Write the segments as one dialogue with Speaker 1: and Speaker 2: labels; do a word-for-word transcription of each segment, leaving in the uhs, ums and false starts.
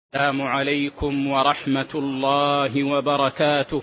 Speaker 1: السلام عليكم ورحمة الله وبركاته.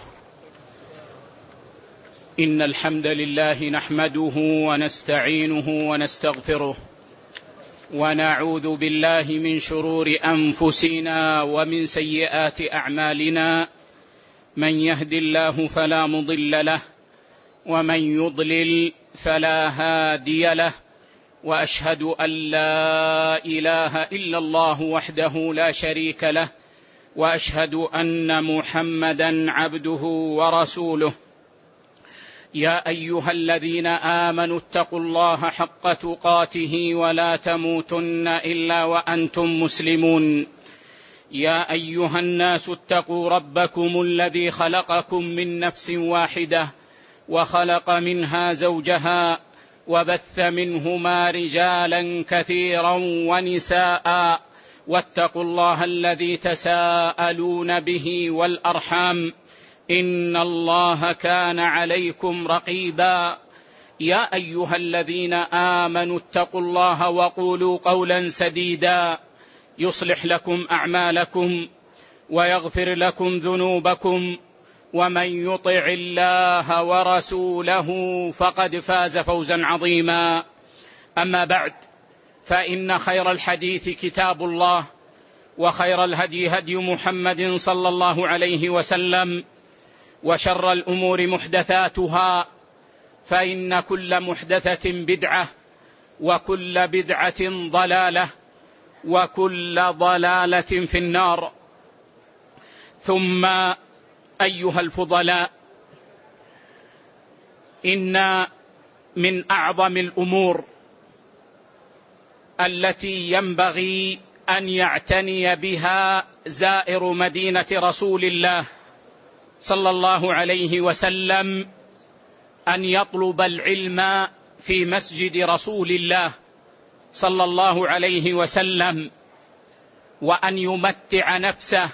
Speaker 1: إن الحمد لله نحمده ونستعينه ونستغفره ونعوذ بالله من شرور أنفسنا ومن سيئات أعمالنا، من يهد الله فلا مضل له ومن يضلل فلا هادي له، وأشهد أن لا إله إلا الله وحده لا شريك له، وأشهد أن محمدا عبده ورسوله. يا أيها الذين آمنوا اتقوا الله حق تقاته ولا تموتن إلا وأنتم مسلمون. يا أيها الناس اتقوا ربكم الذي خلقكم من نفس واحدة وخلق منها زوجها وبث منهما رجالا كثيرا ونساء، واتقوا الله الذي تساءلون به والأرحام، إن الله كان عليكم رقيبا. يا أيها الذين آمنوا اتقوا الله وقولوا قولا سديدا يصلح لكم أعمالكم ويغفر لكم ذنوبكم، ومن يطع الله ورسوله فقد فاز فوزا عظيما. أما بعد، فإن خير الحديث كتاب الله، وخير الهدي هدي محمد صلى الله عليه وسلم، وشر الأمور محدثاتها، فإن كل محدثة بدعة، وكل بدعة ضلالة، وكل ضلالة في النار. ثم أيها الفضلاء، إن من أعظم الأمور التي ينبغي أن يعتني بها زائر مدينة رسول الله صلى الله عليه وسلم أن يطلب العلم في مسجد رسول الله صلى الله عليه وسلم، وأن يمتع نفسه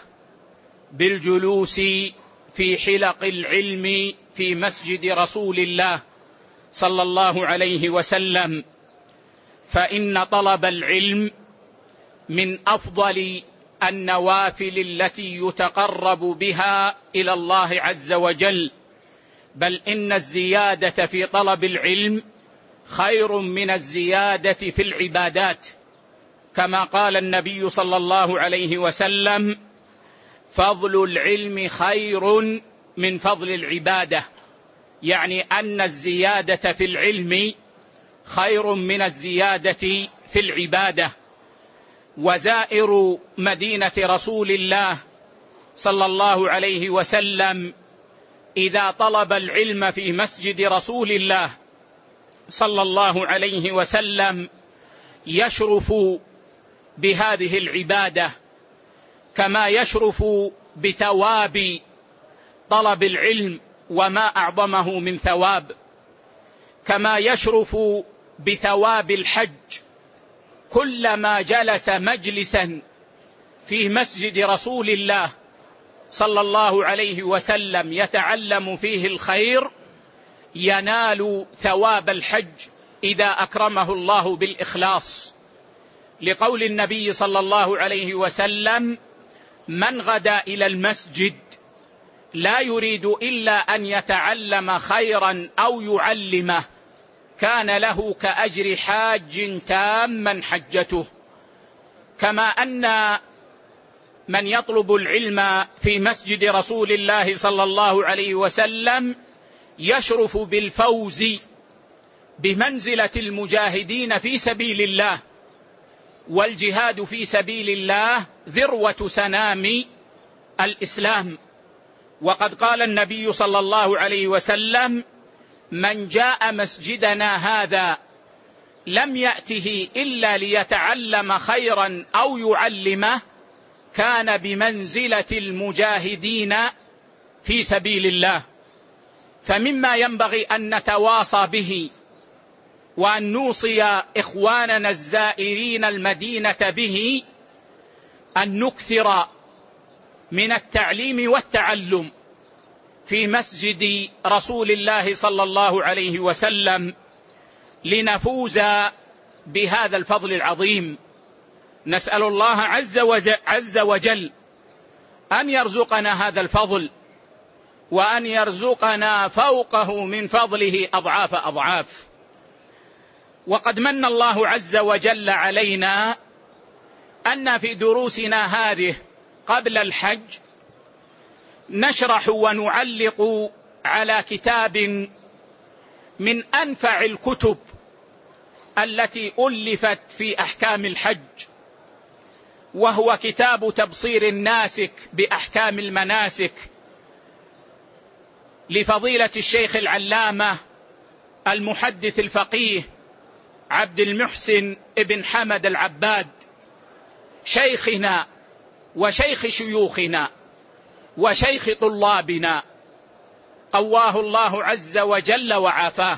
Speaker 1: بالجلوس في حلق العلم في مسجد رسول الله صلى الله عليه وسلم، فإن طلب العلم من أفضل النوافل التي يتقرب بها إلى الله عز وجل، بل إن الزيادة في طلب العلم خير من الزيادة في العبادات، كما قال النبي صلى الله عليه وسلم: فضل العلم خير من فضل العبادة، يعني أن الزيادة في العلم خير من الزيادة في العبادة. وزائر مدينة رسول الله صلى الله عليه وسلم إذا طلب العلم في مسجد رسول الله صلى الله عليه وسلم يشرف بهذه العبادة، كما يشرف بثواب طلب العلم وما أعظمه من ثواب، كما يشرف بثواب الحج. كلما جلس مجلسا في مسجد رسول الله صلى الله عليه وسلم يتعلم فيه الخير ينال ثواب الحج إذا أكرمه الله بالإخلاص، لقول النبي صلى الله عليه وسلم: من غدا إلى المسجد لا يريد إلا أن يتعلم خيرا أو يعلمه كان له كأجر حاج تاما حجته. كما أن من يطلب العلم في مسجد رسول الله صلى الله عليه وسلم يشرف بالفوز بمنزلة المجاهدين في سبيل الله، والجهاد في سبيل الله ذروة سنام الإسلام. وقد قال النبي صلى الله عليه وسلم: من جاء مسجدنا هذا لم يأته إلا ليتعلم خيرا أو يعلمه كان بمنزلة المجاهدين في سبيل الله. فمما ينبغي أن نتواصى به وأن نوصي إخواننا الزائرين المدينة به أن نكثر من التعليم والتعلم في مسجد رسول الله صلى الله عليه وسلم لنفوز بهذا الفضل العظيم. نسأل الله عز وجل أن يرزقنا هذا الفضل، وأن يرزقنا فوقه من فضله أضعاف أضعاف. وقد من الله عز وجل علينا أن في دروسنا هذه قبل الحج نشرح ونعلق على كتاب من أنفع الكتب التي ألفت في أحكام الحج، وهو كتاب تبصير الناسك بأحكام المناسك لفضيلة الشيخ العلامة المحدث الفقيه عبد المحسن ابن حمد العباد، شيخنا وشيخ شيوخنا وشيخ طلابنا، قواه الله عز وجل وعافاه.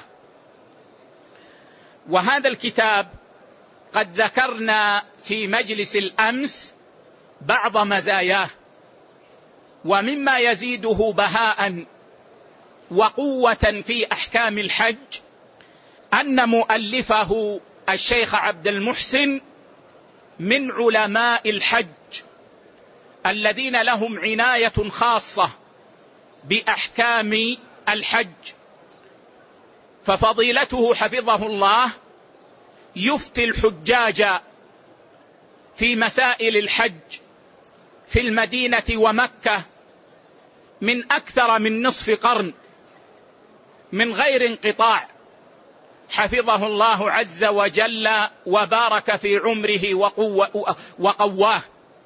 Speaker 1: وهذا الكتاب قد ذكرنا في مجلس الأمس بعض مزاياه، ومما يزيده بهاء وقوة في أحكام الحج أن مؤلفه الشيخ عبد المحسن من علماء الحج الذين لهم عناية خاصة بأحكام الحج، ففضيلته حفظه الله يفتي الحجاج في مسائل الحج في المدينة ومكة من أكثر من نصف قرن من غير انقطاع، حفظه الله عز وجل وبارك في عمره وقواه.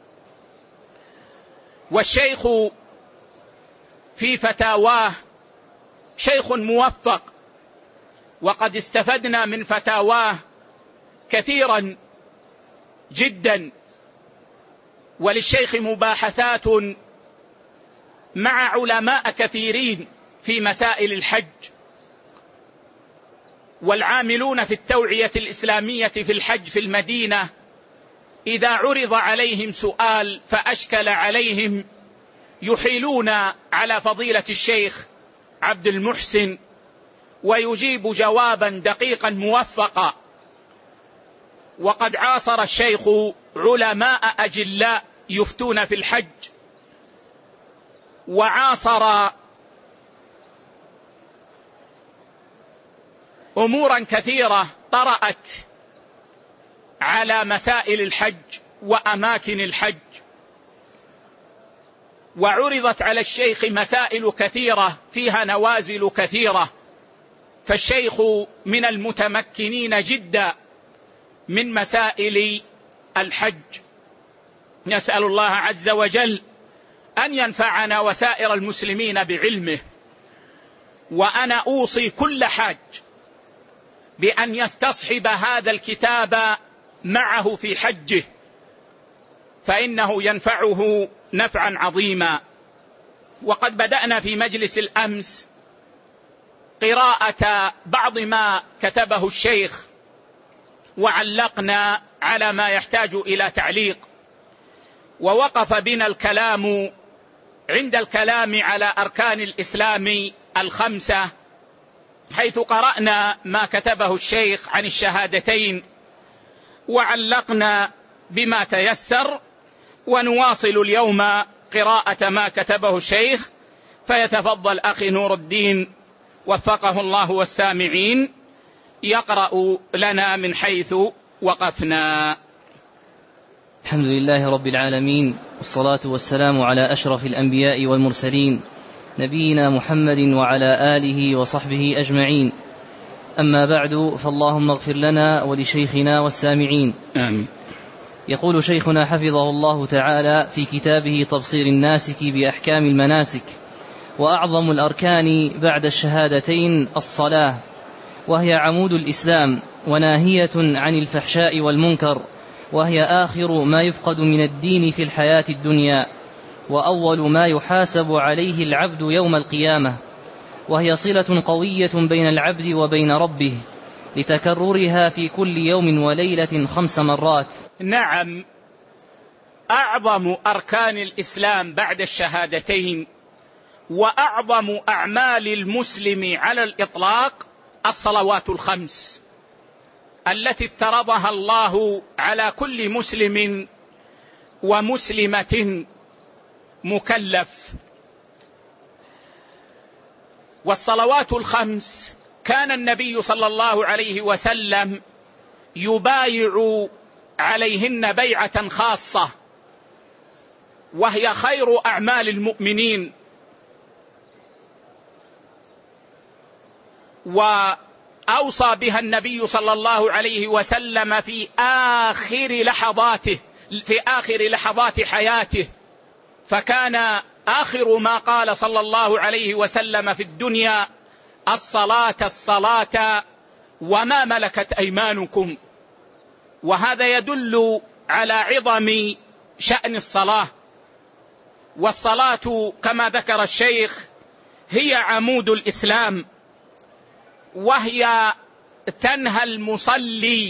Speaker 1: والشيخ في فتاواه شيخ موفق، وقد استفدنا من فتاواه كثيرا جدا، وللشيخ مباحثات مع علماء كثيرين في مسائل الحج، والعاملون في التوعية الإسلامية في الحج في المدينة إذا عرض عليهم سؤال فأشكل عليهم يحيلون على فضيلة الشيخ عبد المحسن ويجيب جوابا دقيقا موفقا. وقد عاصر الشيخ علماء أجلاء يفتون في الحج، وعاصر أمورا كثيرة طرأت على مسائل الحج وأماكن الحج، وعرضت على الشيخ مسائل كثيرة فيها نوازل كثيرة، فالشيخ من المتمكنين جدا من مسائل الحج. نسأل الله عز وجل أن ينفعنا وسائر المسلمين بعلمه. وأنا أوصي كل حاج بأن يستصحب هذا الكتاب معه في حجه، فإنه ينفعه نفعا عظيما. وقد بدأنا في مجلس الأمس قراءة بعض ما كتبه الشيخ، وعلقنا على ما يحتاج إلى تعليق، ووقف بنا الكلام عند الكلام على أركان الإسلام الخمسة، حيث قرأنا ما كتبه الشيخ عن الشهادتين وعلقنا بما تيسر، ونواصل اليوم قراءة ما كتبه الشيخ، فيتفضل أخي نور الدين وفقه الله والسامعين يقرأ لنا من حيث وقفنا.
Speaker 2: الحمد لله رب العالمين، والصلاة والسلام على أشرف الأنبياء والمرسلين نبينا محمد وعلى آله وصحبه أجمعين. أما بعد، فاللهم اغفر لنا ولشيخنا والسامعين.
Speaker 1: آمين.
Speaker 2: يقول شيخنا حفظه الله تعالى في كتابه تبصير الناسك بأحكام المناسك: وأعظم الأركان بعد الشهادتين الصلاة، وهي عمود الإسلام وناهية عن الفحشاء والمنكر، وهي آخر ما يفقد من الدين في الحياة الدنيا، وأول ما يحاسب عليه العبد يوم القيامة، وهي صلة قوية بين العبد وبين ربه لتكررها في كل يوم وليلة خمس مرات.
Speaker 1: نعم، أعظم أركان الإسلام بعد الشهادتين وأعظم أعمال المسلم على الإطلاق الصلوات الخمس، التي افترضها الله على كل مسلم ومسلمة مكلف. والصلوات الخمس كان النبي صلى الله عليه وسلم يبايع عليهن بيعة خاصة، وهي خير أعمال المؤمنين، وأوصى بها النبي صلى الله عليه وسلم في آخر لحظاته في آخر لحظات حياته، فكان آخر ما قال صلى الله عليه وسلم في الدنيا: الصلاة الصلاة وما ملكت أيمانكم. وهذا يدل على عظم شأن الصلاة. والصلاة كما ذكر الشيخ هي عمود الإسلام، وهي تنهى المصلي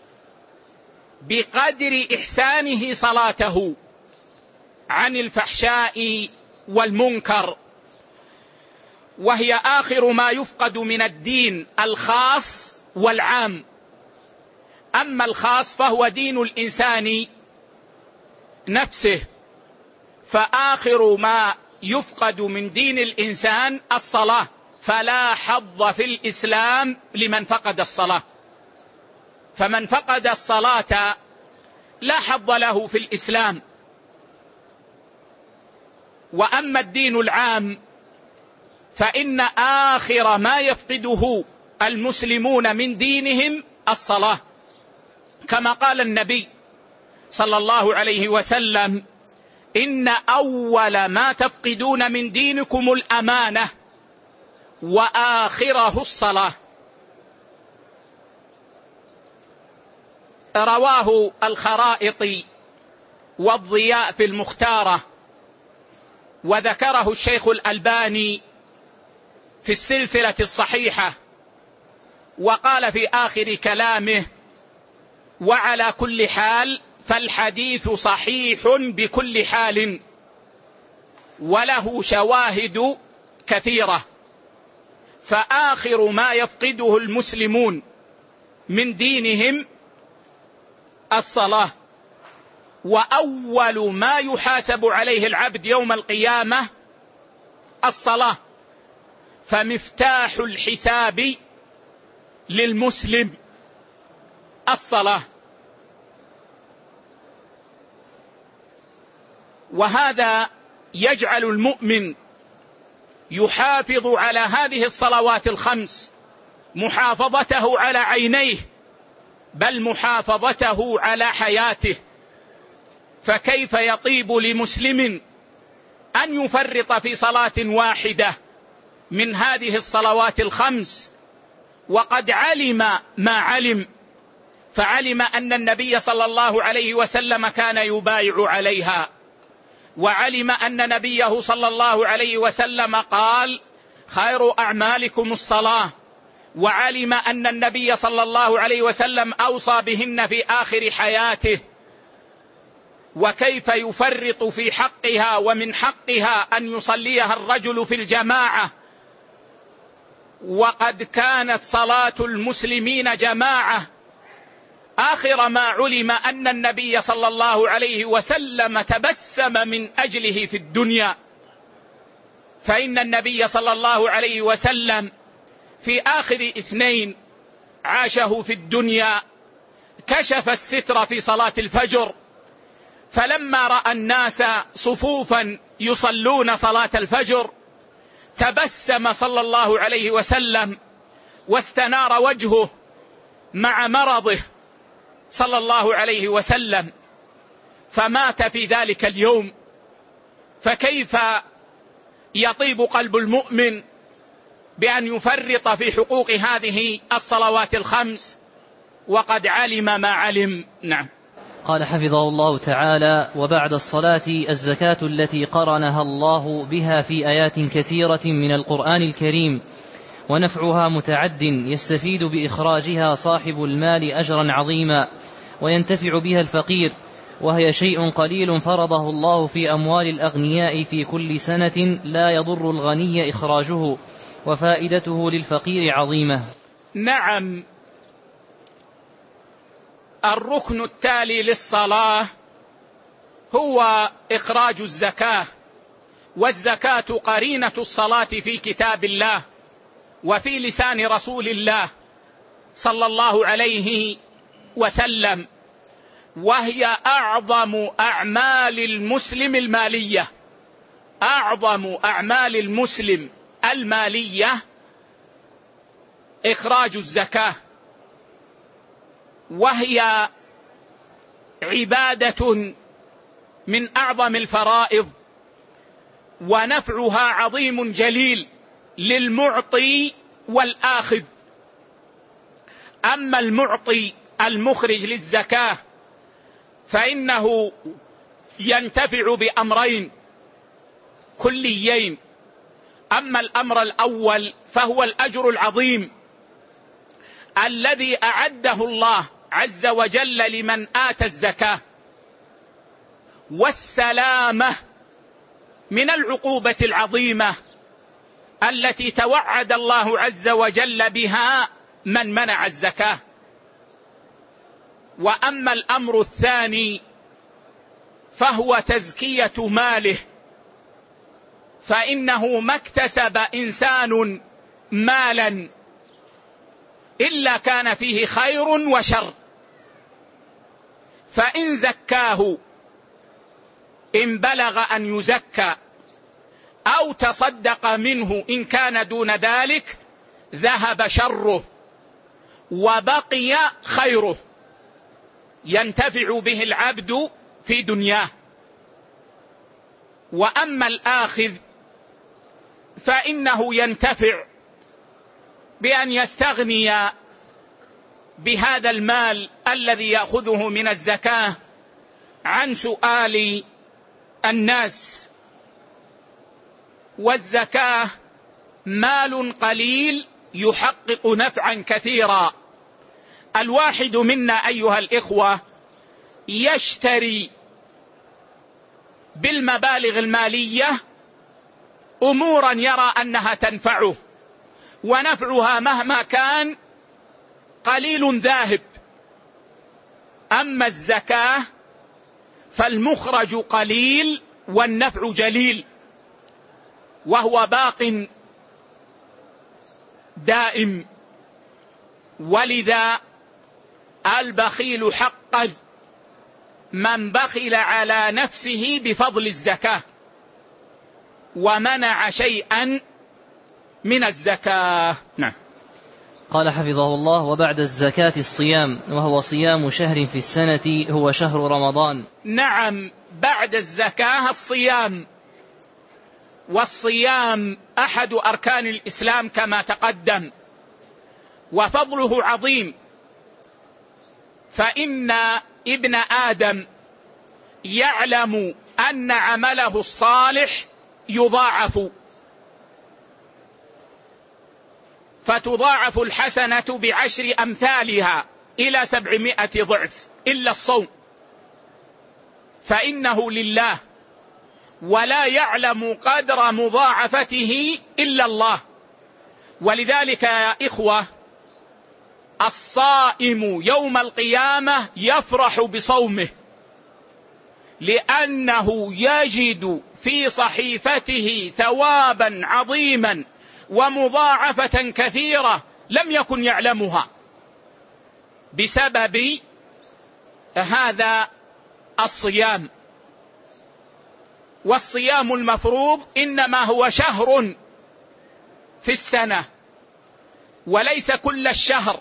Speaker 1: بقدر إحسانه صلاته عن الفحشاء والمنكر، وهي آخر ما يفقد من الدين الخاص والعام. أما الخاص فهو دين الإنسان نفسه، فآخر ما يفقد من دين الإنسان الصلاة، فلا حظ في الإسلام لمن فقد الصلاة. فمن فقد الصلاة لا حظ له في الإسلام. وأما الدين العام فإن آخر ما يفقده المسلمون من دينهم الصلاة، كما قال النبي صلى الله عليه وسلم: إن أول ما تفقدون من دينكم الأمانة وآخره الصلاة. رواه الخرائط والضياء في المختارة، وذكره الشيخ الألباني في السلسلة الصحيحة، وقال في آخر كلامه: وعلى كل حال فالحديث صحيح بكل حال، وله شواهد كثيرة. فآخر ما يفقده المسلمون من دينهم الصلاة، وأول ما يحاسب عليه العبد يوم القيامة الصلاة. فمفتاح الحساب للمسلم الصلاة. وهذا يجعل المؤمن يحافظ على هذه الصلوات الخمس محافظته على عينيه، بل محافظته على حياته. فكيف يطيب لمسلم أن يفرط في صلاة واحدة من هذه الصلوات الخمس وقد علم ما علم، فعلم أن النبي صلى الله عليه وسلم كان يبايع عليها، وعلم أن نبيه صلى الله عليه وسلم قال: خير أعمالكم الصلاة، وعلم أن النبي صلى الله عليه وسلم أوصى بهن في آخر حياته. وكيف يفرط في حقها؟ ومن حقها أن يصليها الرجل في الجماعة، وقد كانت صلاة المسلمين جماعة. آخر ما علم أن النبي صلى الله عليه وسلم تبسم من أجله في الدنيا، فإن النبي صلى الله عليه وسلم في آخر اثنين عاشه في الدنيا كشف الستر في صلاة الفجر، فلما رأى الناس صفوفا يصلون صلاة الفجر تبسم صلى الله عليه وسلم واستنار وجهه مع مرضه صلى الله عليه وسلم، فمات في ذلك اليوم. فكيف يطيب قلب المؤمن بأن يفرط في حقوق هذه الصلوات الخمس وقد علم ما علم؟ نعم.
Speaker 2: قال حفظه الله تعالى: وبعد الصلاة الزكاة التي قرنها الله بها في آيات كثيرة من القرآن الكريم، ونفعها متعد يستفيد بإخراجها صاحب المال أجرا عظيما وينتفع بها الفقير، وهي شيء قليل فرضه الله في أموال الأغنياء في كل سنة لا يضر الغني إخراجه، وفائدته للفقير عظيمة.
Speaker 1: نعم. الركن التالي للصلاة هو إخراج الزكاة، والزكاة قرينة الصلاة في كتاب الله وفي لسان رسول الله صلى الله عليه وسلم، وهي أعظم أعمال المسلم المالية، أعظم أعمال المسلم المالية إخراج الزكاة، وهي عبادة من أعظم الفرائض، ونفعها عظيم جليل للمعطي والآخذ. أما المعطي المخرج للزكاة فإنه ينتفع بأمرين كليين. أما الأمر الأول فهو الأجر العظيم الذي أعده الله عز وجل لمن آتى الزكاة، والسلامة من العقوبة العظيمة التي توعد الله عز وجل بها من منع الزكاة. وأما الأمر الثاني فهو تزكية ماله، فإنه ما اكتسب إنسان مالا إلا كان فيه خير وشر، فإن زكاه إن بلغ أن يزكى أو تصدق منه إن كان دون ذلك ذهب شره وبقي خيره ينتفع به العبد في دنياه. وأما الآخذ فإنه ينتفع بأن يستغني بهذا المال الذي يأخذه من الزكاة عن سؤال الناس. والزكاة مال قليل يحقق نفعا كثيرا. الواحد منا أيها الإخوة يشتري بالمبالغ المالية أمورا يرى أنها تنفعه، ونفعها مهما كان قليل ذاهب. أما الزكاة فالمخرج قليل والنفع جليل، وهو باق دائم. ولذا البخيل حقا من بخل على نفسه بفضل الزكاة ومنع شيئا من الزكاة. نعم.
Speaker 2: قال حفظه الله: وبعد الزكاة الصيام، وهو صيام شهر في السنة هو شهر رمضان.
Speaker 1: نعم، بعد الزكاة الصيام، والصيام أحد أركان الإسلام كما تقدم، وفضله عظيم، فإن ابن آدم يعلم أن عمله الصالح يضاعف، فتضاعف الحسنة بعشر أمثالها إلى سبعمائة ضعف، إلا الصوم فإنه لله، ولا يعلم قدر مضاعفته إلا الله. ولذلك يا إخوة الصائم يوم القيامة يفرح بصومه، لأنه يجد في صحيفته ثوابا عظيما ومضاعفة كثيرة لم يكن يعلمها بسبب هذا الصيام. والصيام المفروض إنما هو شهر في السنة وليس كل الشهر،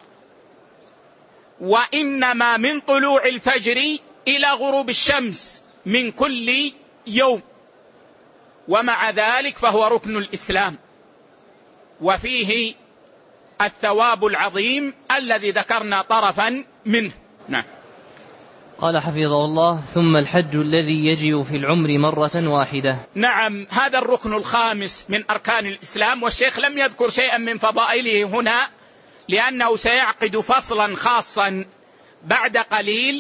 Speaker 1: وإنما من طلوع الفجر إلى غروب الشمس من كل يوم، ومع ذلك فهو ركن الإسلام وفيه الثواب العظيم الذي ذكرنا طرفا منه. نعم.
Speaker 2: قال حفظه الله: ثم الحج الذي يجب في العمر مرة واحدة.
Speaker 1: نعم، هذا الركن الخامس من أركان الإسلام، والشيخ لم يذكر شيئا من فضائله هنا لأنه سيعقد فصلا خاصا بعد قليل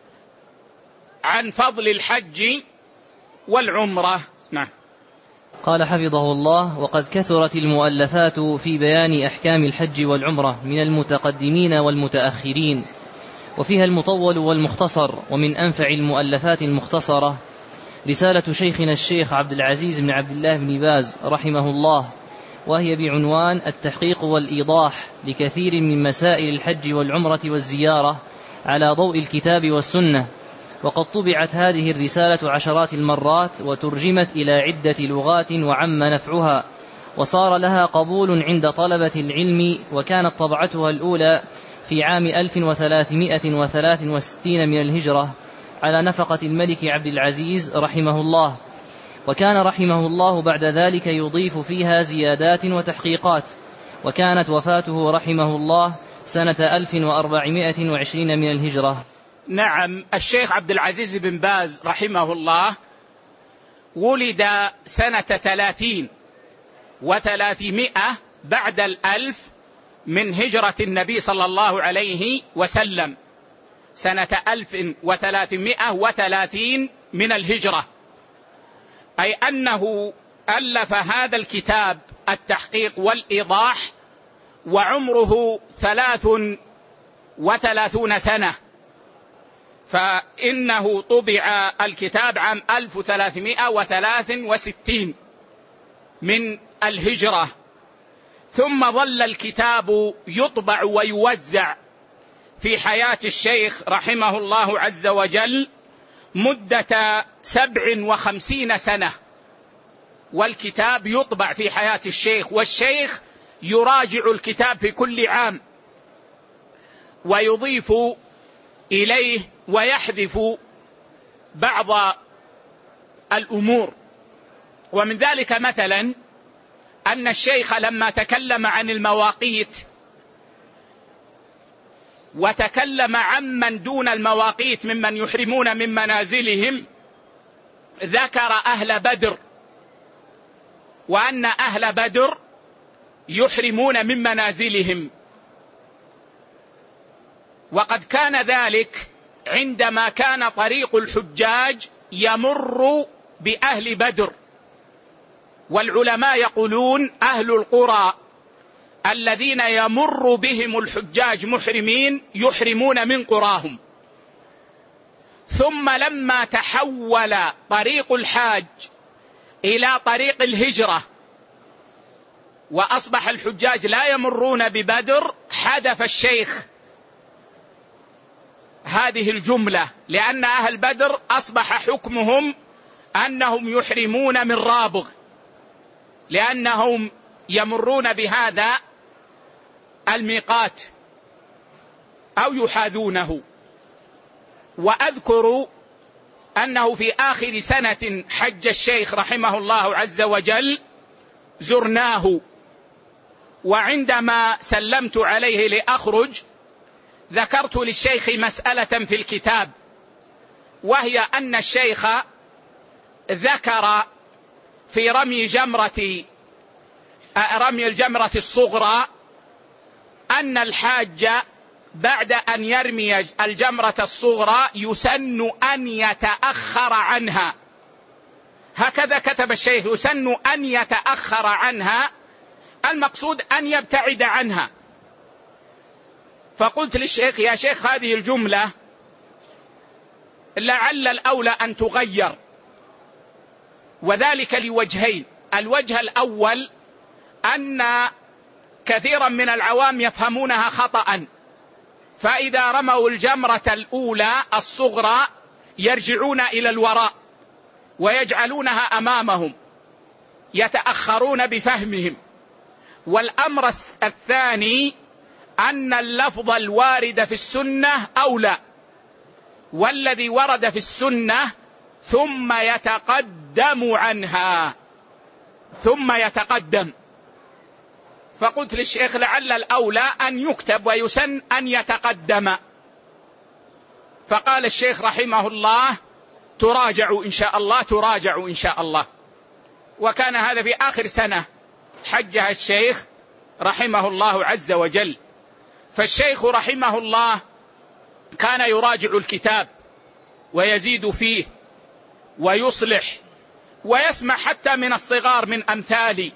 Speaker 1: عن فضل الحج والعمرة. نعم.
Speaker 2: قال حفظه الله: وقد كثرت المؤلفات في بيان أحكام الحج والعمرة من المتقدمين والمتأخرين، وفيها المطول والمختصر. ومن أنفع المؤلفات المختصرة رسالة شيخنا الشيخ عبد العزيز بن عبد الله بن باز رحمه الله، وهي بعنوان التحقيق والإيضاح لكثير من مسائل الحج والعمرة والزيارة على ضوء الكتاب والسنة. وقد طبعت هذه الرسالة عشرات المرات وترجمت إلى عدة لغات وعم نفعها، وصار لها قبول عند طلبة العلم. وكانت طبعتها الأولى في عام ألف وثلاثمائة وثلاث وستين من الهجرة على نفقة الملك عبد العزيز رحمه الله، وكان رحمه الله بعد ذلك يضيف فيها زيادات وتحقيقات. وكانت وفاته رحمه الله سنة ألف وأربعمائة وعشرين من الهجرة.
Speaker 1: نعم، الشيخ عبد العزيز بن باز رحمه الله ولد سنة ثلاثين وثلاثمائة بعد الألف من هجرة النبي صلى الله عليه وسلم، سنة ألف وثلاثمائة وثلاثين من الهجرة، أي أنه ألف هذا الكتاب التحقيق والإيضاح وعمره ثلاث وثلاثون سنة، فإنه طبع الكتاب عام ألف وثلاثمائة وثلاث وستين من الهجرة، ثم ظل الكتاب يطبع ويوزع في حياة الشيخ رحمه الله عز وجل مدة سبع وخمسين سنة، والكتاب يطبع في حياة الشيخ، والشيخ يراجع الكتاب في كل عام ويضيف إليه ويحذف بعض الأمور. ومن ذلك مثلا أن الشيخ لما تكلم عن المواقيت وتكلم عمن دون المواقيت ممن يحرمون من منازلهم، ذكر أهل بدر، وأن أهل بدر يحرمون من منازلهم، وقد كان ذلك عندما كان طريق الحجاج يمر بأهل بدر، والعلماء يقولون أهل القرى الذين يمر بهم الحجاج محرمين يحرمون من قراهم. ثم لما تحول طريق الحاج إلى طريق الهجرة وأصبح الحجاج لا يمرون ببدر، حذف الشيخ هذه الجملة، لأن أهل بدر أصبح حكمهم أنهم يحرمون من رابغ، لأنهم يمرون بهذا الميقات أو يحاذونه. وأذكر أنه في آخر سنة حج الشيخ رحمه الله عز وجل زرناه، وعندما سلمت عليه لأخرج ذكرت للشيخ مسألة في الكتاب، وهي أن الشيخ ذكر في رمي جمرة رمي الجمرة الصغرى أن الحاج بعد أن يرمي الجمرة الصغرى يسن أن يتأخر عنها، هكذا كتب الشيخ، يسن أن يتأخر عنها، المقصود أن يبتعد عنها. فقلت للشيخ: يا شيخ، هذه الجملة لعل الأولى أن تغير، وذلك لوجهين. الوجه الأول أن كثيرا من العوام يفهمونها خطأ، فإذا رموا الجمرة الأولى الصغرى يرجعون إلى الوراء ويجعلونها أمامهم، يتأخرون بفهمهم. والأمر الثاني أن اللفظ الوارد في السنة أولى، والذي ورد في السنة ثم يتقدم عنها، ثم يتقدم. فقلت للشيخ: لعل الأولى أن يكتب ويسن أن يتقدم. فقال الشيخ رحمه الله: تراجع إن شاء الله، تراجع إن شاء الله. وكان هذا في آخر سنة حجها الشيخ رحمه الله عز وجل. فالشيخ رحمه الله كان يراجع الكتاب ويزيد فيه ويصلح، ويسمع حتى من الصغار من أمثالي،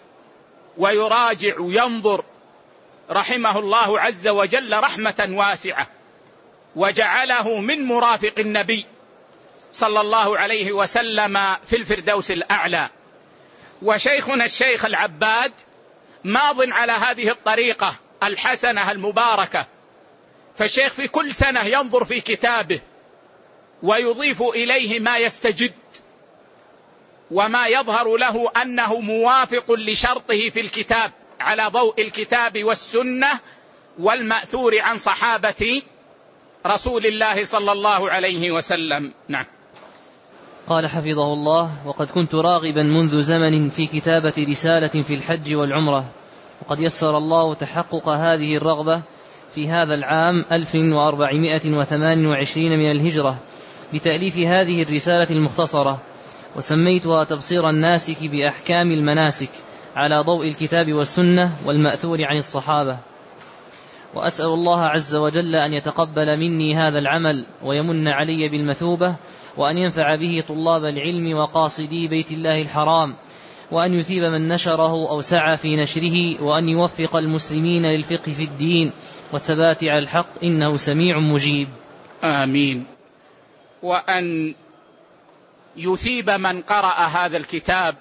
Speaker 1: ويراجع وينظر رحمه الله عز وجل رحمة واسعة. وجعله من مرافق النبي صلى الله عليه وسلم في الفردوس الأعلى. وشيخنا الشيخ العباد ماض على هذه الطريقة الحسنة المباركة، فالشيخ في كل سنة ينظر في كتابه ويضيف إليه ما يستجد وما يظهر له أنه موافق لشرطه في الكتاب على ضوء الكتاب والسنة والمأثور عن صحابة رسول الله صلى الله عليه وسلم. نعم.
Speaker 2: قال حفظه الله: وقد كنت راغبا منذ زمن في كتابة رسالة في الحج والعمرة، وقد يسر الله تحقق هذه الرغبة في هذا العام ألف وأربعمائة وثمان وعشرين من الهجرة بتأليف هذه الرسالة المختصرة، وسميتها تبصير الناسك بأحكام المناسك على ضوء الكتاب والسنة والمأثور عن الصحابة. وأسأل الله عز وجل أن يتقبل مني هذا العمل ويمن علي بالمثوبة، وأن ينفع به طلاب العلم وقاصدي بيت الله الحرام، وأن يثيب من نشره أو سعى في نشره، وأن يوفق المسلمين للفقه في الدين والثبات على الحق، إنه سميع مجيب.
Speaker 1: آمين. وأن يثيب من قرأ هذا الكتاب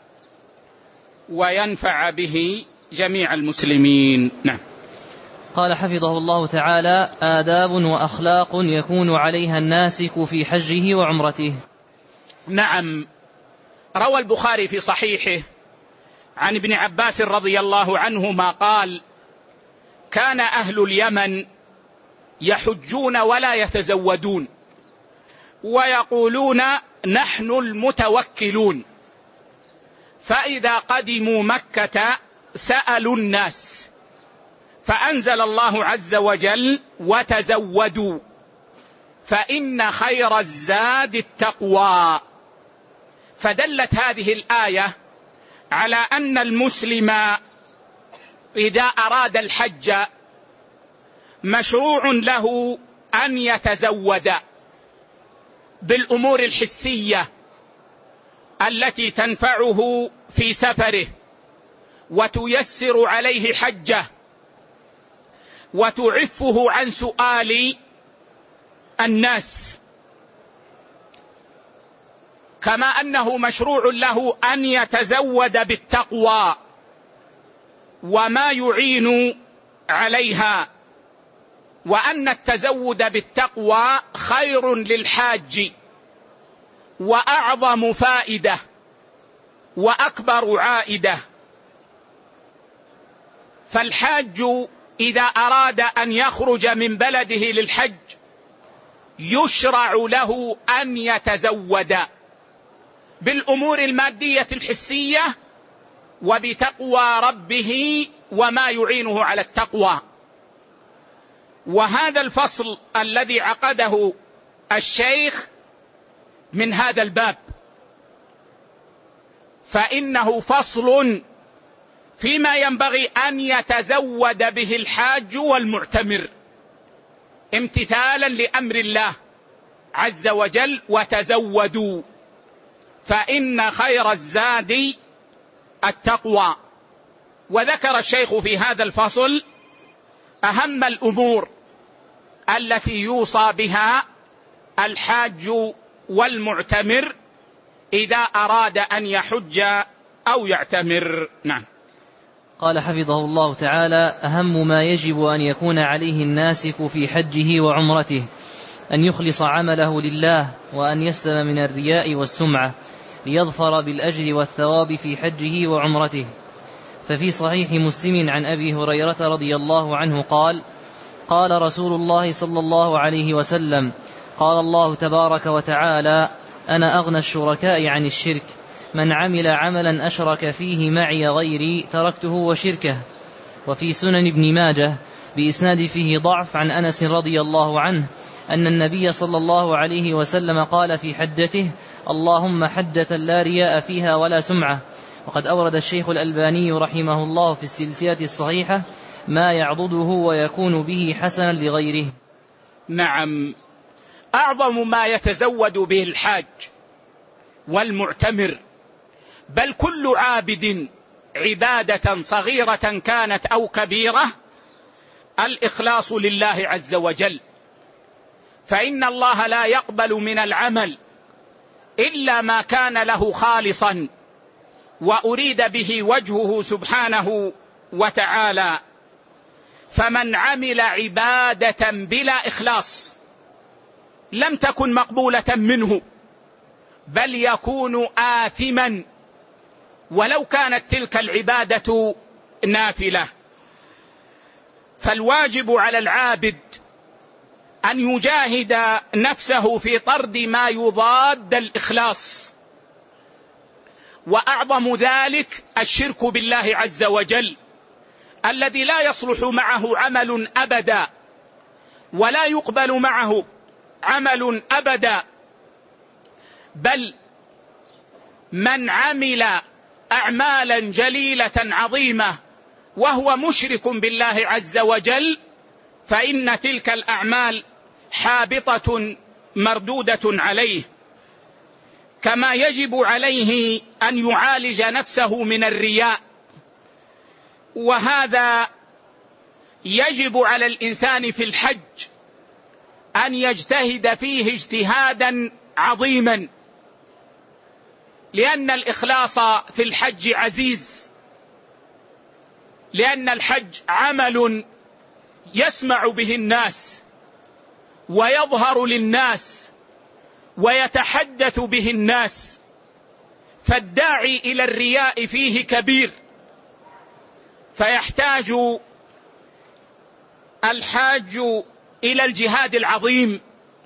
Speaker 1: وينفع به جميع المسلمين. نعم.
Speaker 2: قال حفظه الله تعالى: آداب وأخلاق يكون عليها الناسك في حجه وعمرته.
Speaker 1: نعم. روى البخاري في صحيحه عن ابن عباس رضي الله عنهما قال: كان أهل اليمن يحجون ولا يتزودون، ويقولون نحن المتوكلون، فإذا قدموا مكة سألوا الناس، فأنزل الله عز وجل: وتزودوا فإن خير الزاد التقوى. فدلت هذه الآية على أن المسلم إذا أراد الحج مشروع له أن يتزود بالأمور الحسية التي تنفعه في سفره وتيسر عليه حجه وتعفه عن سؤال الناس، كما أنه مشروع له أن يتزود بالتقوى وما يعين عليها، وأن التزود بالتقوى خير للحاج وأعظم فائدة وأكبر عائدة. فالحاج إذا أراد أن يخرج من بلده للحج يشرع له أن يتزود بالأمور المادية الحسية وبتقوى ربه وما يعينه على التقوى. وهذا الفصل الذي عقده الشيخ من هذا الباب، فإنه فصل فيما ينبغي أن يتزود به الحاج والمعتمر امتثالا لأمر الله عز وجل: وتزودوا فإن خير الزاد التقوى. وذكر الشيخ في هذا الفصل أهم الأمور التي يوصى بها الحاج والمعتمر إذا أراد أن يحج أو يعتمر. نعم.
Speaker 2: قال حفظه الله تعالى: أهم ما يجب أن يكون عليه الناسك في حجه وعمرته أن يخلص عمله لله، وأن يسلم من الرياء والسمعة، ليظفر بالأجر والثواب في حجه وعمرته. ففي صحيح مسلم عن أبي هريرة رضي الله عنه قال: قال رسول الله صلى الله عليه وسلم: قال الله تبارك وتعالى: أنا أغنى الشركاء عن الشرك، من عمل عملا أشرك فيه معي غيري تركته وشركه. وفي سنن ابن ماجه بإسناد فيه ضعف عن أنس رضي الله عنه أن النبي صلى الله عليه وسلم قال في حجته: اللهم حجة لا رياء فيها ولا سمعة. وقد أورد الشيخ الألباني رحمه الله في السلسلة الصحيحة ما يعضده ويكون به حسنا لغيره.
Speaker 1: نعم. أعظم ما يتزود به الحاج والمعتمر، بل كل عابد عبادة صغيرة كانت أو كبيرة، الإخلاص لله عز وجل، فإن الله لا يقبل من العمل إلا ما كان له خالصا وأريد به وجهه سبحانه وتعالى. فمن عمل عبادة بلا إخلاص لم تكن مقبولة منه، بل يكون آثما ولو كانت تلك العبادة نافلة. فالواجب على العابد أن يجاهد نفسه في طرد ما يضاد الإخلاص، وأعظم ذلك الشرك بالله عز وجل الذي لا يصلح معه عمل أبدا ولا يقبل معه عمل أبدا. بل من عمل أعمالا جليلة عظيمة وهو مشرك بالله عز وجل فإن تلك الأعمال حابطة مردودة عليه. كما يجب عليه أن يعالج نفسه من الرياء، وهذا يجب على الإنسان في الحج أن يجتهد فيه اجتهادا عظيما، لأن الإخلاص في الحج عزيز، لأن الحج عمل يسمع به الناس ويظهر للناس ويتحدث به الناس، فالداعي إلى الرياء فيه كبير. فيحتاج الحاج إلى الجهاد العظيم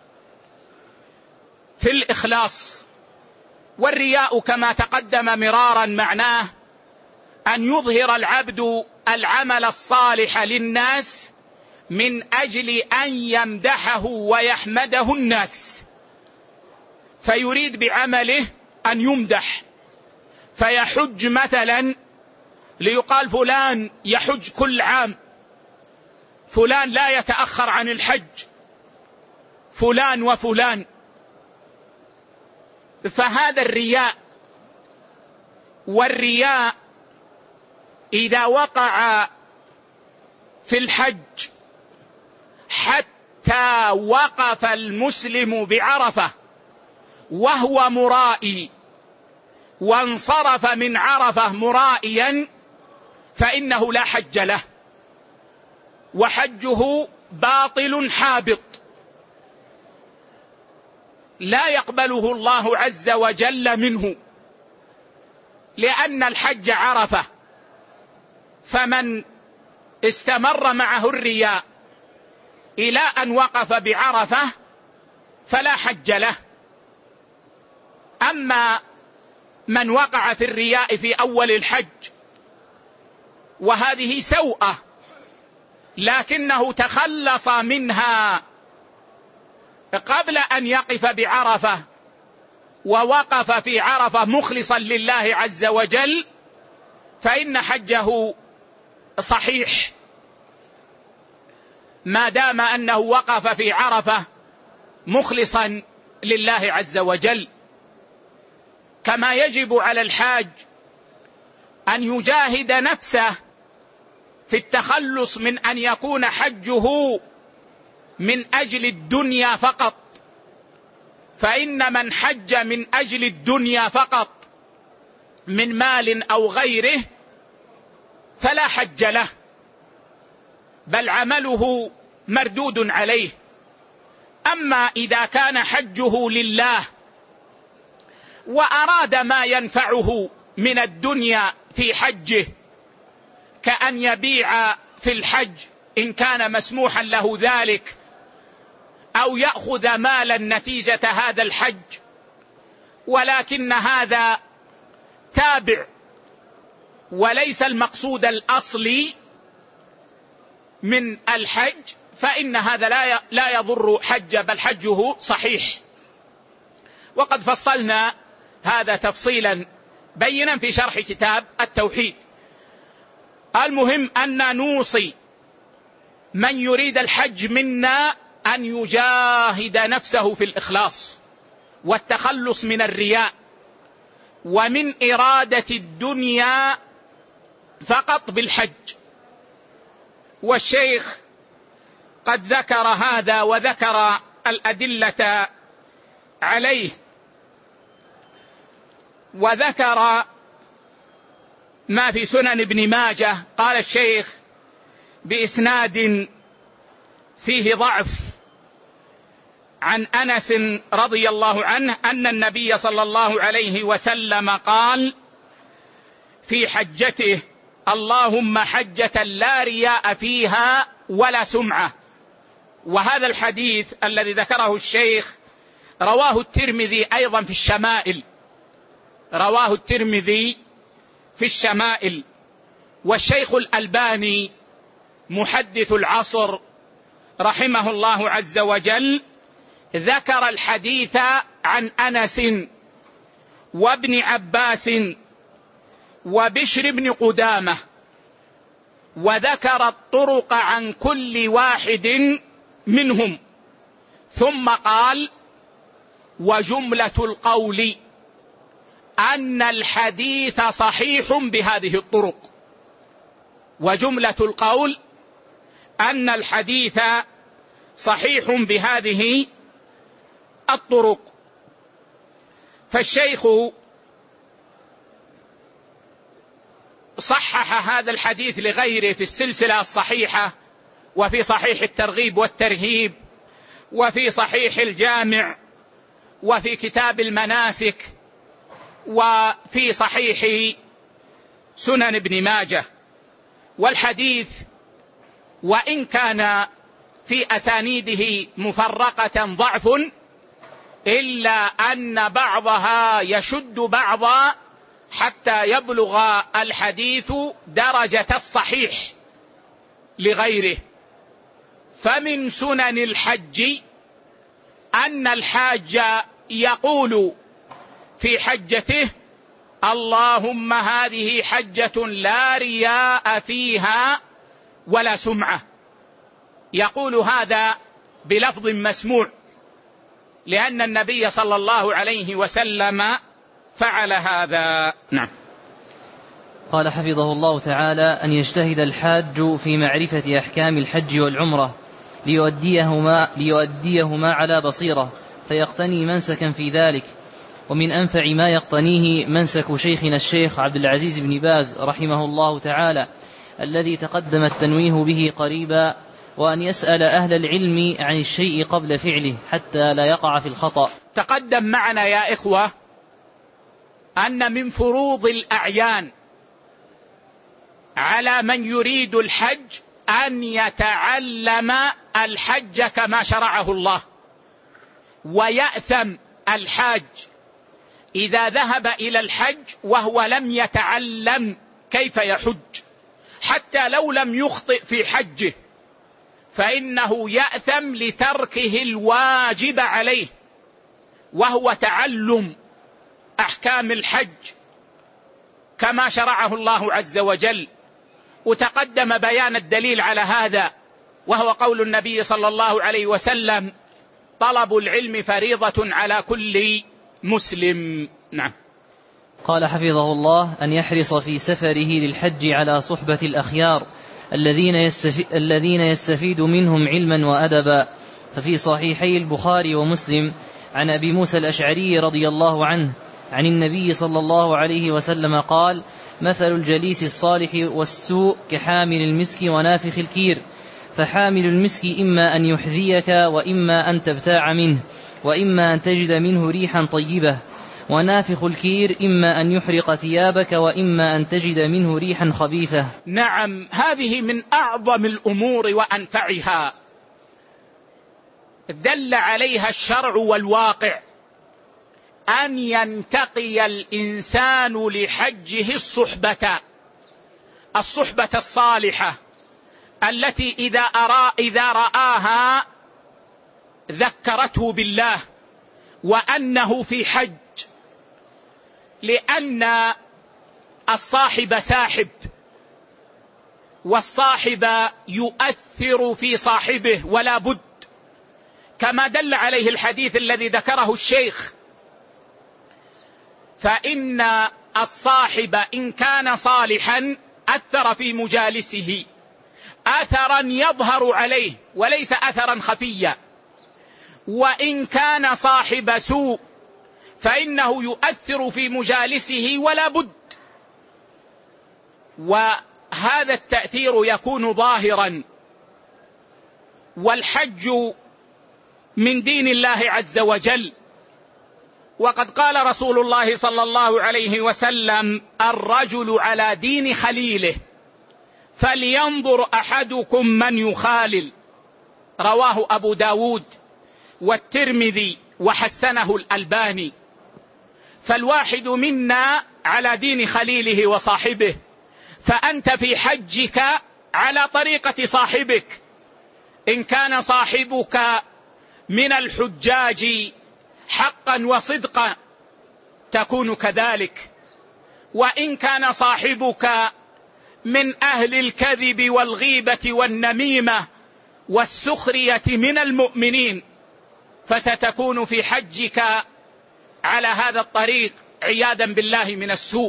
Speaker 1: في الإخلاص. والرياء كما تقدم مرارا معناه أن يظهر العبد العمل الصالح للناس من أجل أن يمدحه ويحمده الناس، فيريد بعمله أن يمدح، فيحج مثلا ليقال فلان يحج كل عام، فلان لا يتأخر عن الحج، فلان وفلان. فهذا الرياء. والرياء إذا وقع في الحج حتى وقف المسلم بعرفة وهو مرائي وانصرف من عرفة مرائيا فإنه لا حج له، وحجه باطل حابط، لا يقبله الله عز وجل منه، لأن الحج عرفة. فمن استمر معه الرياء إلى أن وقف بعرفة فلا حج له. أما من وقع في الرياء في أول الحج وهذه سوءة لكنه تخلص منها قبل أن يقف بعرفة ووقف في عرفة مخلصا لله عز وجل، فإن حجه صحيح ما دام أنه وقف في عرفة مخلصا لله عز وجل. كما يجب على الحاج أن يجاهد نفسه في التخلص من أن يكون حجه من أجل الدنيا فقط، فإن من حج من أجل الدنيا فقط من مال أو غيره فلا حج له، بل عمله مردود عليه. أما إذا كان حجه لله وأراد ما ينفعه من الدنيا في حجه، كأن يبيع في الحج إن كان مسموحا له ذلك، أو يأخذ مالا نتيجة هذا الحج، ولكن هذا تابع وليس المقصود الأصلي من الحج، فإن هذا لا لا يضر حج، بل حجه صحيح. وقد فصلنا هذا تفصيلا بينا في شرح كتاب التوحيد. المهم أن نوصي من يريد الحج منا أن يجاهد نفسه في الإخلاص والتخلص من الرياء ومن إرادة الدنيا فقط بالحج. والشيخ قد ذكر هذا وذكر الأدلة عليه. وذكر ما في سنن ابن ماجه، قال الشيخ بإسناد فيه ضعف، عن أنس رضي الله عنه أن النبي صلى الله عليه وسلم قال في حجته: اللهم حجة لا رياء فيها ولا سمعة. وهذا الحديث الذي ذكره الشيخ رواه الترمذي أيضا في الشمائل، رواه الترمذي في الشمائل. والشيخ الألباني محدث العصر رحمه الله عز وجل ذكر الحديث عن أنس وابن عباس وبشر بن قدامة، وذكر الطرق عن كل واحد منهم، ثم قال: وجملة القول أن الحديث صحيح بهذه الطرق. وجملة القول أن الحديث صحيح بهذه الطرق. فالشيخ صحح هذا الحديث لغيره في السلسلة الصحيحة، وفي صحيح الترغيب والترهيب، وفي صحيح الجامع، وفي كتاب المناسك، وفي صحيح سنن ابن ماجه. والحديث وإن كان في أسانيده مفرقة ضعف، إلا أن بعضها يشد بعضا حتى يبلغ الحديث درجة الصحيح لغيره. فمن سنن الحج أن الحاج يقول في حجته: اللهم هذه حجة لا رياء فيها ولا سمعة. يقول هذا بلفظ مسموع، لأن النبي صلى الله عليه وسلم فعل هذا. نعم.
Speaker 2: قال حفظه الله تعالى: أن يجتهد الحاج في معرفة أحكام الحج والعمرة ليؤديهما, ليؤديهما على بصيرة، فيقتني منسكا في ذلك. ومن أنفع ما يقتنيه منسك شيخنا الشيخ عبد العزيز بن باز رحمه الله تعالى، الذي تقدم التنويه به قريبا، وأن يسأل أهل العلم عن الشيء قبل فعله حتى لا يقع في الخطأ.
Speaker 1: تقدم معنا يا إخوة أن من فروض الأعيان على من يريد الحج أن يتعلم الحج كما شرعه الله. ويأثم الحاج إذا ذهب إلى الحج وهو لم يتعلم كيف يحج، حتى لو لم يخطئ في حجه، فإنه يأثم لتركه الواجب عليه، وهو تعلم أحكام الحج كما شرعه الله عز وجل. وتقدم بيان الدليل على هذا، وهو قول النبي صلى الله عليه وسلم: طلب العلم فريضة على كل مسلم. نعم.
Speaker 2: قال حفظه الله: أن يحرص في سفره للحج على صحبة الأخيار الذين, يستفي... الذين يستفيد منهم علما وأدبا. ففي صحيحي البخاري ومسلم عن أبي موسى الأشعري رضي الله عنه عن النبي صلى الله عليه وسلم قال: مثل الجليس الصالح والسوء كحامل المسك ونافخ الكير، فحامل المسك إما أن يحذيك وإما أن تبتاع منه، وإما أن تجد منه ريحا طيبة، ونافخ الكير إما أن يحرق ثيابك وإما أن تجد منه ريحا خبيثة.
Speaker 1: نعم، هذه من أعظم الأمور وأنفعها، دل عليها الشرع والواقع، أن ينتقي الإنسان لحجه الصحبة الصحبة الصالحة التي إذا, أرى إذا رآها ذكرته بالله وأنه في حج، لأن الصاحب ساحب، والصاحب يؤثر في صاحبه ولا بد، كما دل عليه الحديث الذي ذكره الشيخ: فإن الصاحب إن كان صالحا أثر في مجالسه أثرا يظهر عليه وليس أثرا خفيا، وإن كان صاحب سوء فإنه يؤثر في مجالسه ولا بد، وهذا التأثير يكون ظاهرا. والحج من دين الله عز وجل، وقد قال رسول الله صلى الله عليه وسلم: الرجل على دين خليله فلينظر أحدكم من يخالل، رواه أبو داود والترمذي وحسنه الألباني. فالواحد منا على دين خليله وصاحبه، فأنت في حجك على طريقة صاحبك. إن كان صاحبك من الحجاج حقا وصدقا تكون كذلك، وإن كان صاحبك من أهل الكذب والغيبة والنميمة والسخرية من المؤمنين فستكون في حجك على هذا الطريق عياذا بالله من السوء.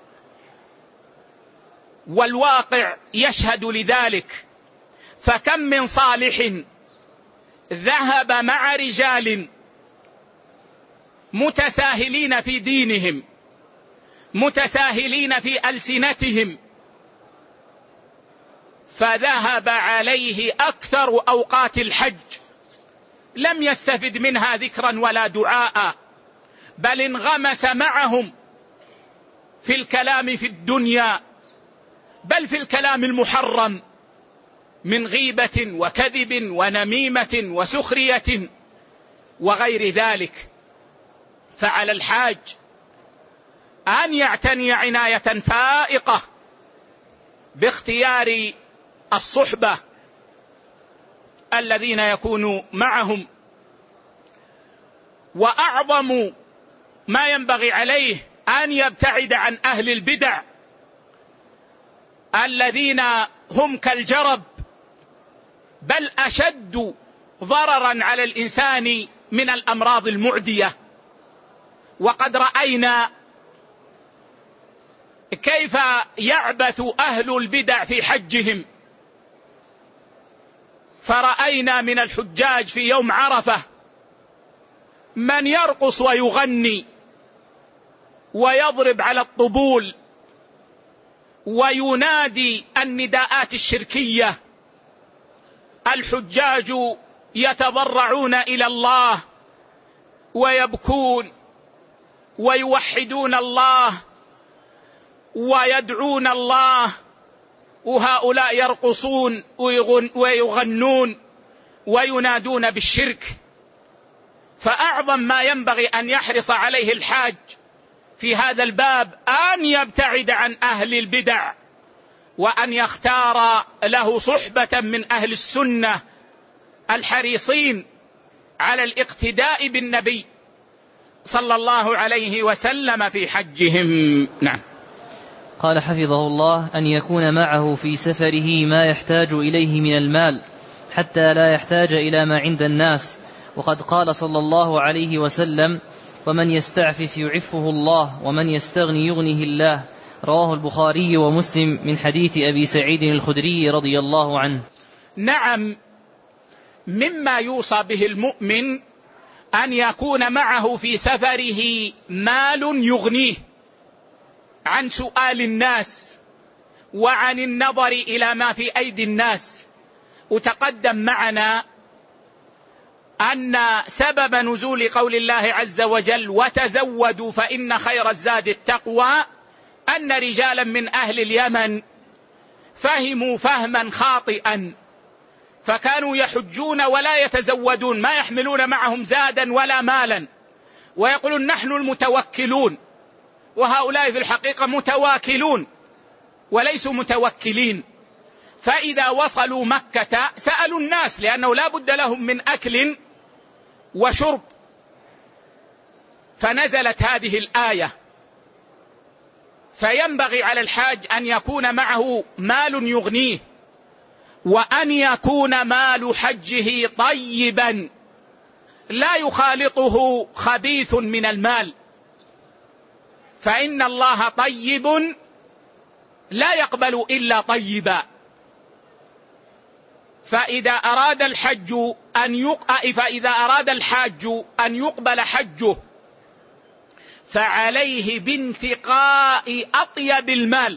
Speaker 1: والواقع يشهد لذلك، فكم من صالح ذهب مع رجال متساهلين في دينهم، متساهلين في ألسنتهم، فذهب عليه أكثر أوقات الحج، لم يستفد منها ذكرا ولا دعاء، بل انغمس معهم في الكلام في الدنيا، بل في الكلام المحرم من غيبة وكذب ونميمة وسخرية وغير ذلك. فعلى الحاج أن يعتني عناية فائقة باختيار الصحبة الذين يكون معهم. وأعظم ما ينبغي عليه أن يبتعد عن أهل البدع الذين هم كالجرب، بل أشد ضررا على الإنسان من الأمراض المعدية. وقد رأينا كيف يعبث أهل البدع في حجهم، فرأينا من الحجاج في يوم عرفة من يرقص ويغني ويضرب على الطبول وينادي النداءات الشركية. الحجاج يتضرعون إلى الله ويبكون ويوحدون الله ويدعون الله، وهؤلاء يرقصون ويغنون وينادون بالشرك. فأعظم ما ينبغي أن يحرص عليه الحاج في هذا الباب أن يبتعد عن أهل البدع، وأن يختار له صحبة من أهل السنة الحريصين على الاقتداء بالنبي صلى الله عليه وسلم في حجهم. نعم.
Speaker 2: قال حفظه الله: أن يكون معه في سفره ما يحتاج إليه من المال حتى لا يحتاج إلى ما عند الناس، وقد قال صلى الله عليه وسلم: ومن يستعفف يعفه الله ومن يستغني يغنه الله، رواه البخاري ومسلم من حديث أبي سعيد الخدري رضي الله عنه.
Speaker 1: نعم، مما يوصى به المؤمن أن يكون معه في سفره مال يغنيه عن سؤال الناس وعن النظر إلى ما في أيدي الناس. وتقدم معنا أن سبب نزول قول الله عز وجل: وتزودوا فإن خير الزاد التقوى، أن رجالا من أهل اليمن فهموا فهما خاطئا، فكانوا يحجون ولا يتزودون، ما يحملون معهم زادا ولا مالا، ويقولون نحن المتوكلون، وهؤلاء في الحقيقة متواكلون وليسوا متوكلين. فإذا وصلوا مكة سألوا الناس، لأنه لا بد لهم من أكل وشرب، فنزلت هذه الآية. فينبغي على الحاج أن يكون معه مال يغنيه، وأن يكون مال حجه طيبا لا يخالطه خبيث من المال، فإن الله طيب لا يقبل إلا طيبا. فإذا أراد الحج أن يق... فإذا أراد الحاج أن يقبل حجه فعليه بانتقاء أطيب المال،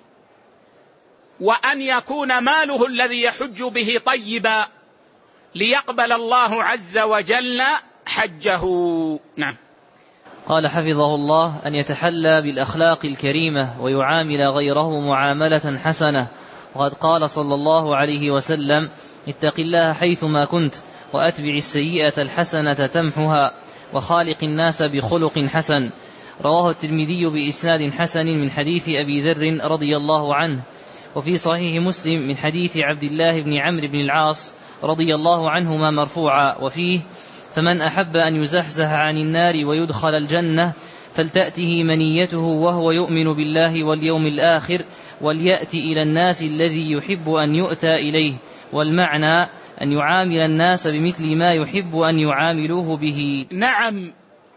Speaker 1: وأن يكون ماله الذي يحج به طيبا ليقبل الله عز وجل حجه. نعم.
Speaker 2: قال حفظه الله: أن يتحلى بالأخلاق الكريمة ويعامل غيره معاملة حسنة. وقد قال صلى الله عليه وسلم: اتق الله حيثما كنت وأتبع السيئة الحسنة تمحها وخالق الناس بخلق حسن. رواه الترمذي بإسناد حسن من حديث أبي ذر رضي الله عنه. وفي صحيح مسلم من حديث عبد الله بن عمرو بن العاص رضي الله عنهما مرفوعا، وفيه: فمن أحب أن يزحزح عن النار ويدخل الجنة فلتأته منيته وهو يؤمن بالله واليوم الآخر وليأتي إلى الناس الذي يحب أن يؤتى إليه. والمعنى أن يعامل الناس بمثل ما يحب أن يعاملوه به.
Speaker 1: نعم،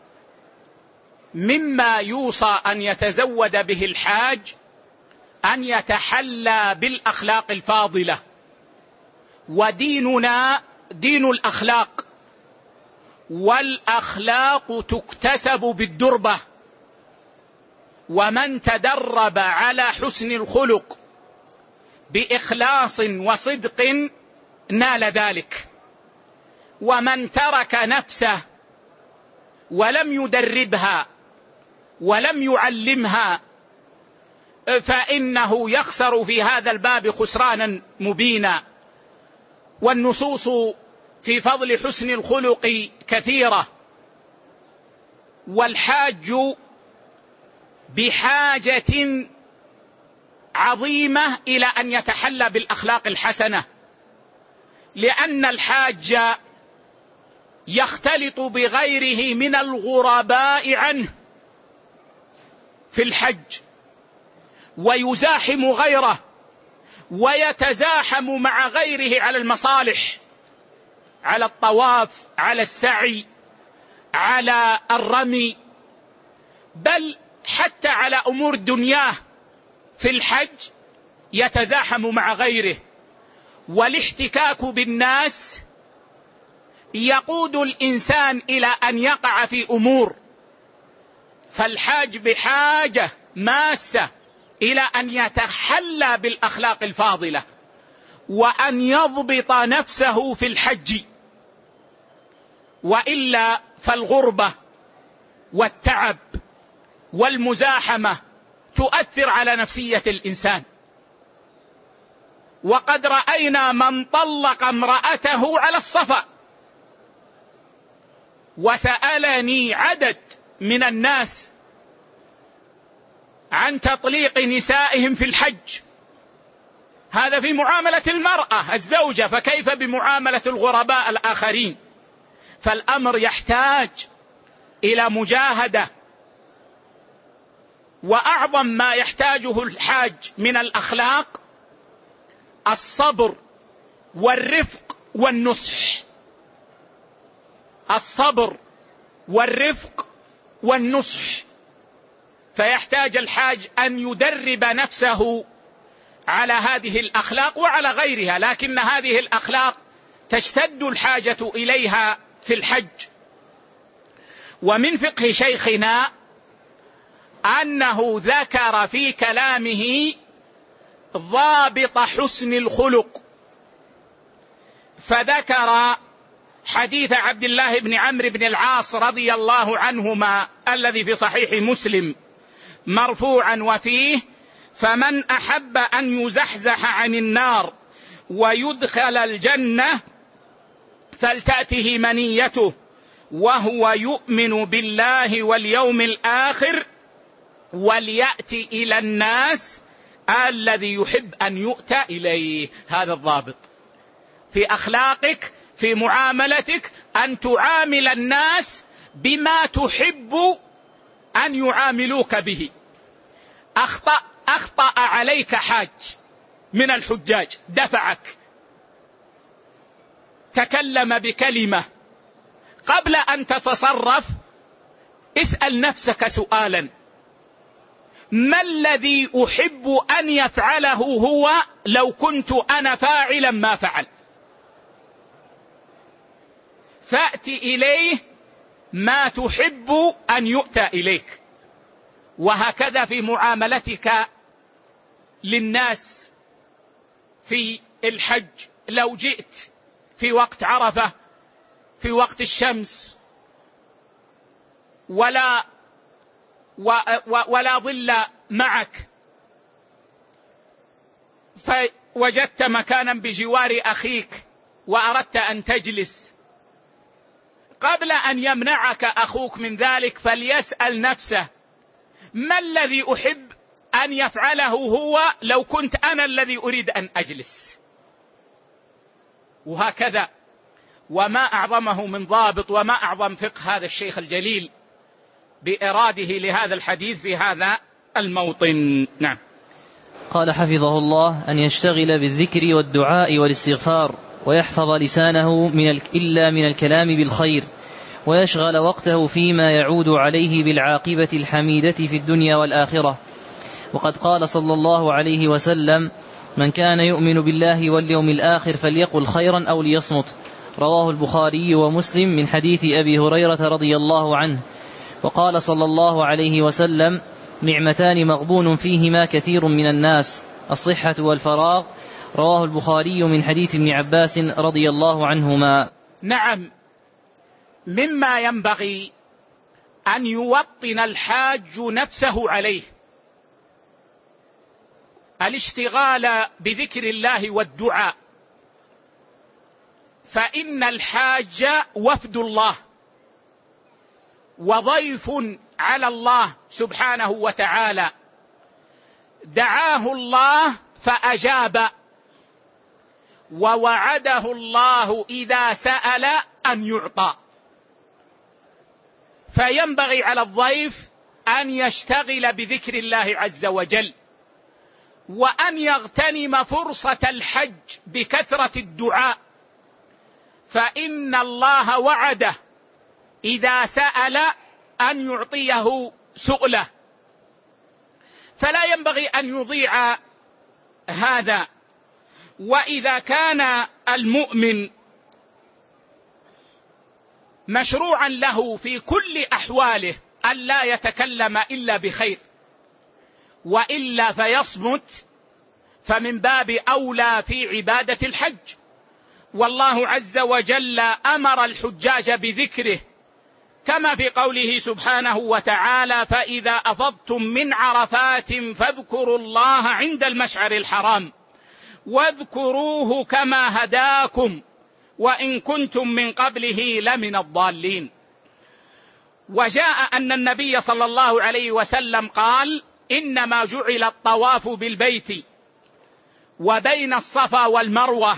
Speaker 1: مما يوصى أن يتزود به الحاج أن يتحلى بالأخلاق الفاضلة، وديننا دين الأخلاق، والأخلاق تكتسب بالدربة، ومن تدرب على حسن الخلق بإخلاص وصدق نال ذلك، ومن ترك نفسه ولم يدربها ولم يعلمها فإنه يخسر في هذا الباب خسرانا مبينا. والنصوص في فضل حسن الخلق كثيرة، والحاج بحاجة عظيمة إلى أن يتحلى بالأخلاق الحسنة، لأن الحاج يختلط بغيره من الغرباء عنه في الحج، ويزاحم غيره ويتزاحم مع غيره على المصالح، على الطواف، على السعي، على الرمي، بل حتى على أمور دنياه في الحج يتزاحم مع غيره. والاحتكاك بالناس يقود الإنسان إلى أن يقع في أمور، فالحاج بحاجة ماسة إلى أن يتحلى بالأخلاق الفاضلة، وأن يضبط نفسه في الحج، وإلا فالغربة والتعب والمزاحمة تؤثر على نفسية الإنسان. وقد رأينا من طلق امرأته على الصفا، وسألني عدد من الناس عن تطليق نسائهم في الحج. هذا في معاملة المرأة الزوجة، فكيف بمعاملة الغرباء الآخرين؟ فالأمر يحتاج إلى مجاهدة. وأعظم ما يحتاجه الحاج من الأخلاق الصبر والرفق والنصح. الصبر والرفق والنصح، فيحتاج الحاج أن يدرب نفسه على هذه الأخلاق وعلى غيرها، لكن هذه الأخلاق تشتد الحاجة إليها في الحج. ومن فقه شيخنا أنه ذكر في كلامه ضابط حسن الخلق، فذكر حديث عبد الله بن عمرو بن العاص رضي الله عنهما الذي في صحيح مسلم مرفوعا، وفيه: فمن أحب أن يزحزح عن النار ويدخل الجنة فلتأته منيته وهو يؤمن بالله واليوم الآخر وليأتي إلى الناس الذي يحب أن يؤتى إليه. هذا الضابط في أخلاقك، في معاملتك، أن تعامل الناس بما تحب أن يعاملوك به. أخطأ, أخطأ عليك حاج من الحجاج، دفعك، تكلم بكلمة، قبل أن تتصرف اسأل نفسك سؤالا: ما الذي أحب أن يفعله هو لو كنت أنا فاعلا ما فعل؟ فأت إليه ما تحب أن يؤتى إليك. وهكذا في معاملتك للناس في الحج، لو جئت في وقت عرفة في وقت الشمس ولا ولا ظل معك، فوجدت مكانا بجوار أخيك وأردت أن تجلس، قبل أن يمنعك أخوك من ذلك فليسأل نفسه: ما الذي أحب أن يفعله هو لو كنت أنا الذي أريد أن أجلس؟ وهكذا. وما أعظمه من ضابط وما أعظم فقه هذا الشيخ الجليل بإراده لهذا الحديث في هذا الموطن. نعم.
Speaker 2: قال حفظه الله: أن يشتغل بالذكر والدعاء والاستغفار، ويحفظ لسانه من ال... إلا من الكلام بالخير، ويشغل وقته فيما يعود عليه بالعاقبة الحميدة في الدنيا والآخرة. وقد قال صلى الله عليه وسلم: من كان يؤمن بالله واليوم الآخر فليقل خيرا أو ليصمت. رواه البخاري ومسلم من حديث أبي هريرة رضي الله عنه. وقال صلى الله عليه وسلم: نعمتان مغبون فيهما كثير من الناس، الصحة والفراغ. رواه البخاري من حديث ابن عباس رضي الله عنهما.
Speaker 1: نعم، مما ينبغي أن يوطن الحاج نفسه عليه الاشتغال بذكر الله والدعاء، فإن الحاج وفد الله وضيف على الله سبحانه وتعالى، دعاه الله فأجاب، ووعده الله إذا سأل أن يعطى. فينبغي على الضيف أن يشتغل بذكر الله عز وجل، وأن يغتنم فرصة الحج بكثرة الدعاء، فإن الله وعده إذا سأل أن يعطيه سؤله، فلا ينبغي أن يضيع هذا. وإذا كان المؤمن مشروعا له في كل أحواله أن لا يتكلم إلا بخير، وإلا فيصمت، فمن باب أولى في عبادة الحج. والله عز وجل أمر الحجاج بذكره، كما في قوله سبحانه وتعالى: فإذا أفضتم من عرفات فاذكروا الله عند المشعر الحرام واذكروه كما هداكم وإن كنتم من قبله لمن الضالين. وجاء أن النبي صلى الله عليه وسلم قال: إنما جعل الطواف بالبيت وبين الصفا والمروة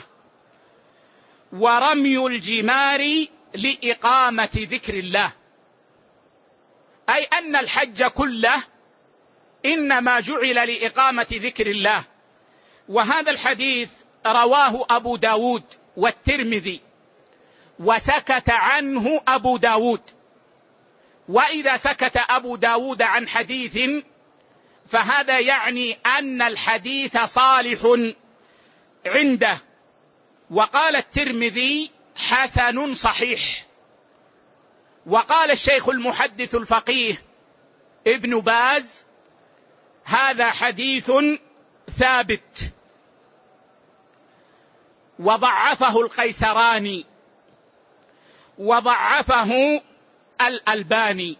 Speaker 1: ورمي الجمار لإقامة ذكر الله، أي أن الحج كله إنما جعل لإقامة ذكر الله. وهذا الحديث رواه أبو داود والترمذي، وسكت عنه أبو داود. وإذا سكت أبو داود عن حديث فهذا يعني أن الحديث صالح عنده. وقال الترمذي: حسن صحيح. وقال الشيخ المحدث الفقيه ابن باز: هذا حديث ثابت. وضعفه القيسراني وضعفه الألباني.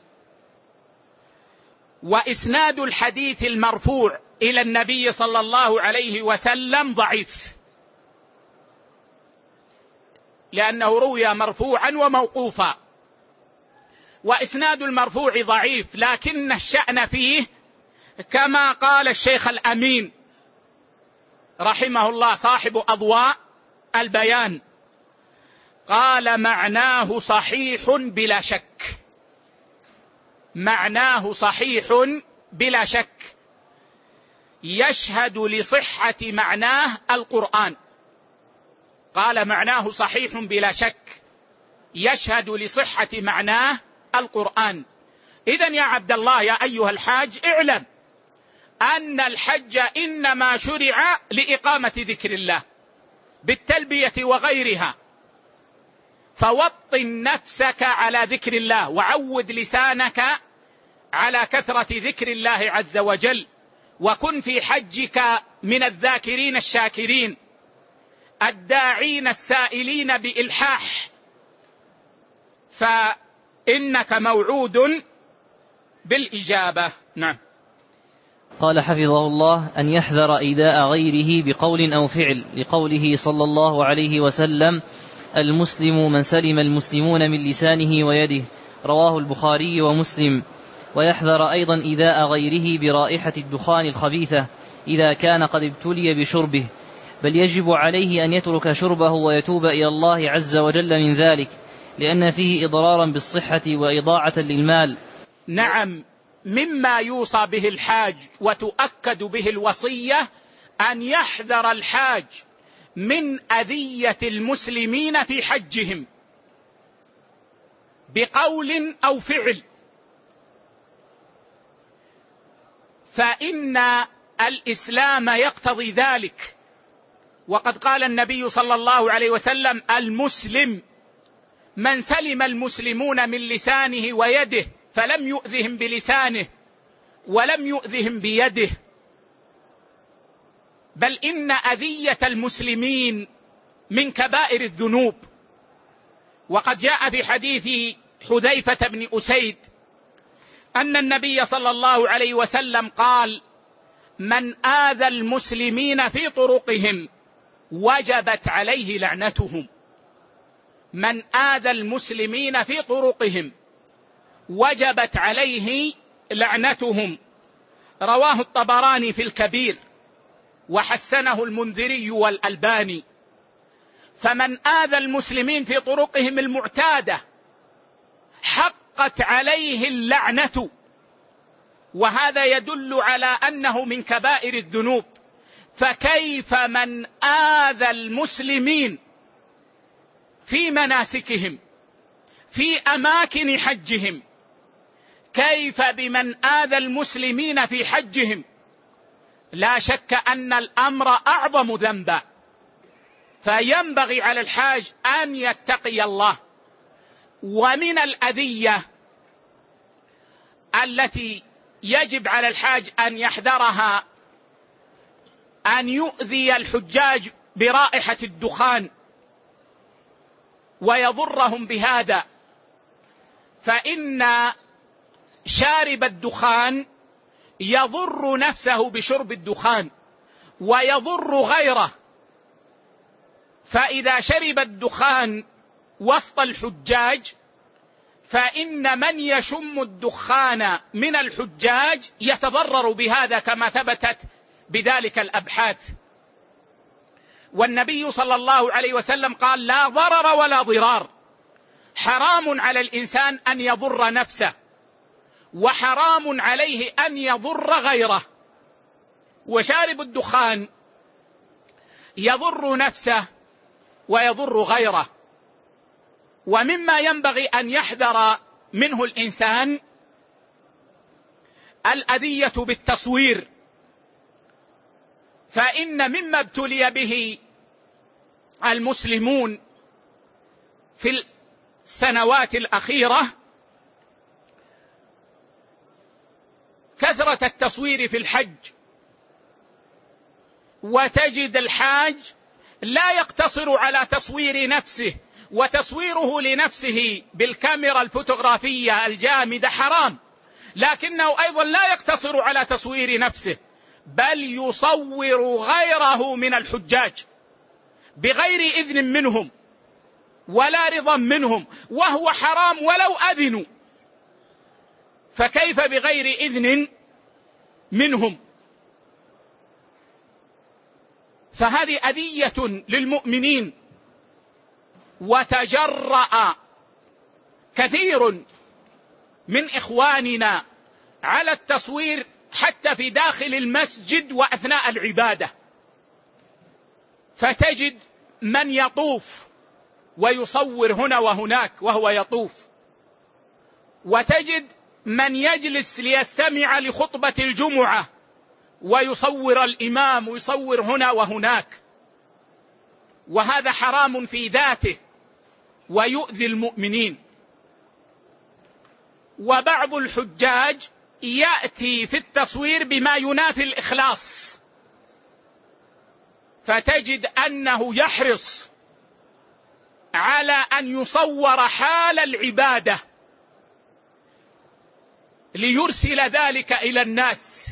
Speaker 1: وإسناد الحديث المرفوع إلى النبي صلى الله عليه وسلم ضعيف، لأنه روي مرفوعا وموقوفا. وإسناد المرفوع ضعيف، لكن الشأن فيه كما قال الشيخ الأمين رحمه الله صاحب أضواء البيان، قال: معناه صحيح بلا شك، معناه صحيح بلا شك، يشهد لصحة معناه القرآن. قال: معناه صحيح بلا شك، يشهد لصحة معناه القرآن. إذن يا عبد الله، يا أيها الحاج، اعلم أن الحج إنما شرع لإقامة ذكر الله بالتلبية وغيرها، فوطن نفسك على ذكر الله، وعود لسانك على كثرة ذكر الله عز وجل، وكن في حجك من الذاكرين الشاكرين الداعين السائلين بإلحاح، فإنك موعود بالإجابة. نعم.
Speaker 2: قال حفظه الله: أن يحذر إيذاء غيره بقول أو فعل، لقوله صلى الله عليه وسلم: المسلم من سلم المسلمون من لسانه ويده، رواه البخاري ومسلم. ويحذر أيضا إيذاء غيره برائحة الدخان الخبيثة إذا كان قد ابتلي بشربه، بل يجب عليه أن يترك شربه ويتوب إلى الله عز وجل من ذلك، لأن فيه إضرارا بالصحة وإضاعة للمال.
Speaker 1: نعم، مما يوصى به الحاج وتؤكد به الوصية أن يحذر الحاج من أذية المسلمين في حجهم بقول أو فعل، فإن الإسلام يقتضي ذلك. وقد قال النبي صلى الله عليه وسلم: المسلم من سلم المسلمون من لسانه ويده، فلم يؤذهم بلسانه ولم يؤذهم بيده، بل إن أذية المسلمين من كبائر الذنوب. وقد جاء في حديث حذيفة بن أسيد أن النبي صلى الله عليه وسلم قال: من آذى المسلمين في طرقهم وجبت عليه لعنتهم. من آذى المسلمين في طرقهم وجبت عليه لعنتهم. رواه الطبراني في الكبير وحسنه المنذري والألباني. فمن آذى المسلمين في طرقهم المعتادة حقت عليه اللعنة، وهذا يدل على أنه من كبائر الذنوب. فكيف من آذى المسلمين في مناسكهم في أماكن حجهم؟ كيف بمن آذى المسلمين في حجهم؟ لا شك أن الأمر أعظم ذنبا، فينبغي على الحاج أن يتقي الله. ومن الأذية التي يجب على الحاج أن يحذرها أن يؤذي الحجاج برائحة الدخان ويضرهم بهذا، فإن شارب الدخان يضر نفسه بشرب الدخان ويضر غيره. فإذا شرب الدخان وسط الحجاج فإن من يشم الدخان من الحجاج يتضرر بهذا، كما ثبتت بذلك الأبحاث. والنبي صلى الله عليه وسلم قال: لا ضرر ولا ضرار. حرام على الإنسان أن يضر نفسه، وحرام عليه أن يضر غيره. وشارب الدخان يضر نفسه ويضر غيره. ومما ينبغي أن يحذر منه الإنسان الأذية بالتصوير، فإن مما ابتلي به المسلمون في السنوات الأخيرة كثرة التصوير في الحج. وتجد الحاج لا يقتصر على تصوير نفسه، وتصويره لنفسه بالكاميرا الفوتوغرافية الجامدة حرام، لكنه أيضا لا يقتصر على تصوير نفسه، بل يصور غيره من الحجاج بغير إذن منهم ولا رضا منهم، وهو حرام ولو أذنوا، فكيف بغير إذن منهم؟ فهذه أذية للمؤمنين. وتجرأ كثير من إخواننا على التصوير حتى في داخل المسجد وأثناء العبادة، فتجد من يطوف ويصور هنا وهناك وهو يطوف، وتجد من يجلس ليستمع لخطبة الجمعة ويصور الإمام ويصور هنا وهناك، وهذا حرام في ذاته ويؤذي المؤمنين. وبعض الحجاج يأتي في التصوير بما ينافي الإخلاص، فتجد أنه يحرص على أن يصور حال العبادة ليرسل ذلك إلى الناس،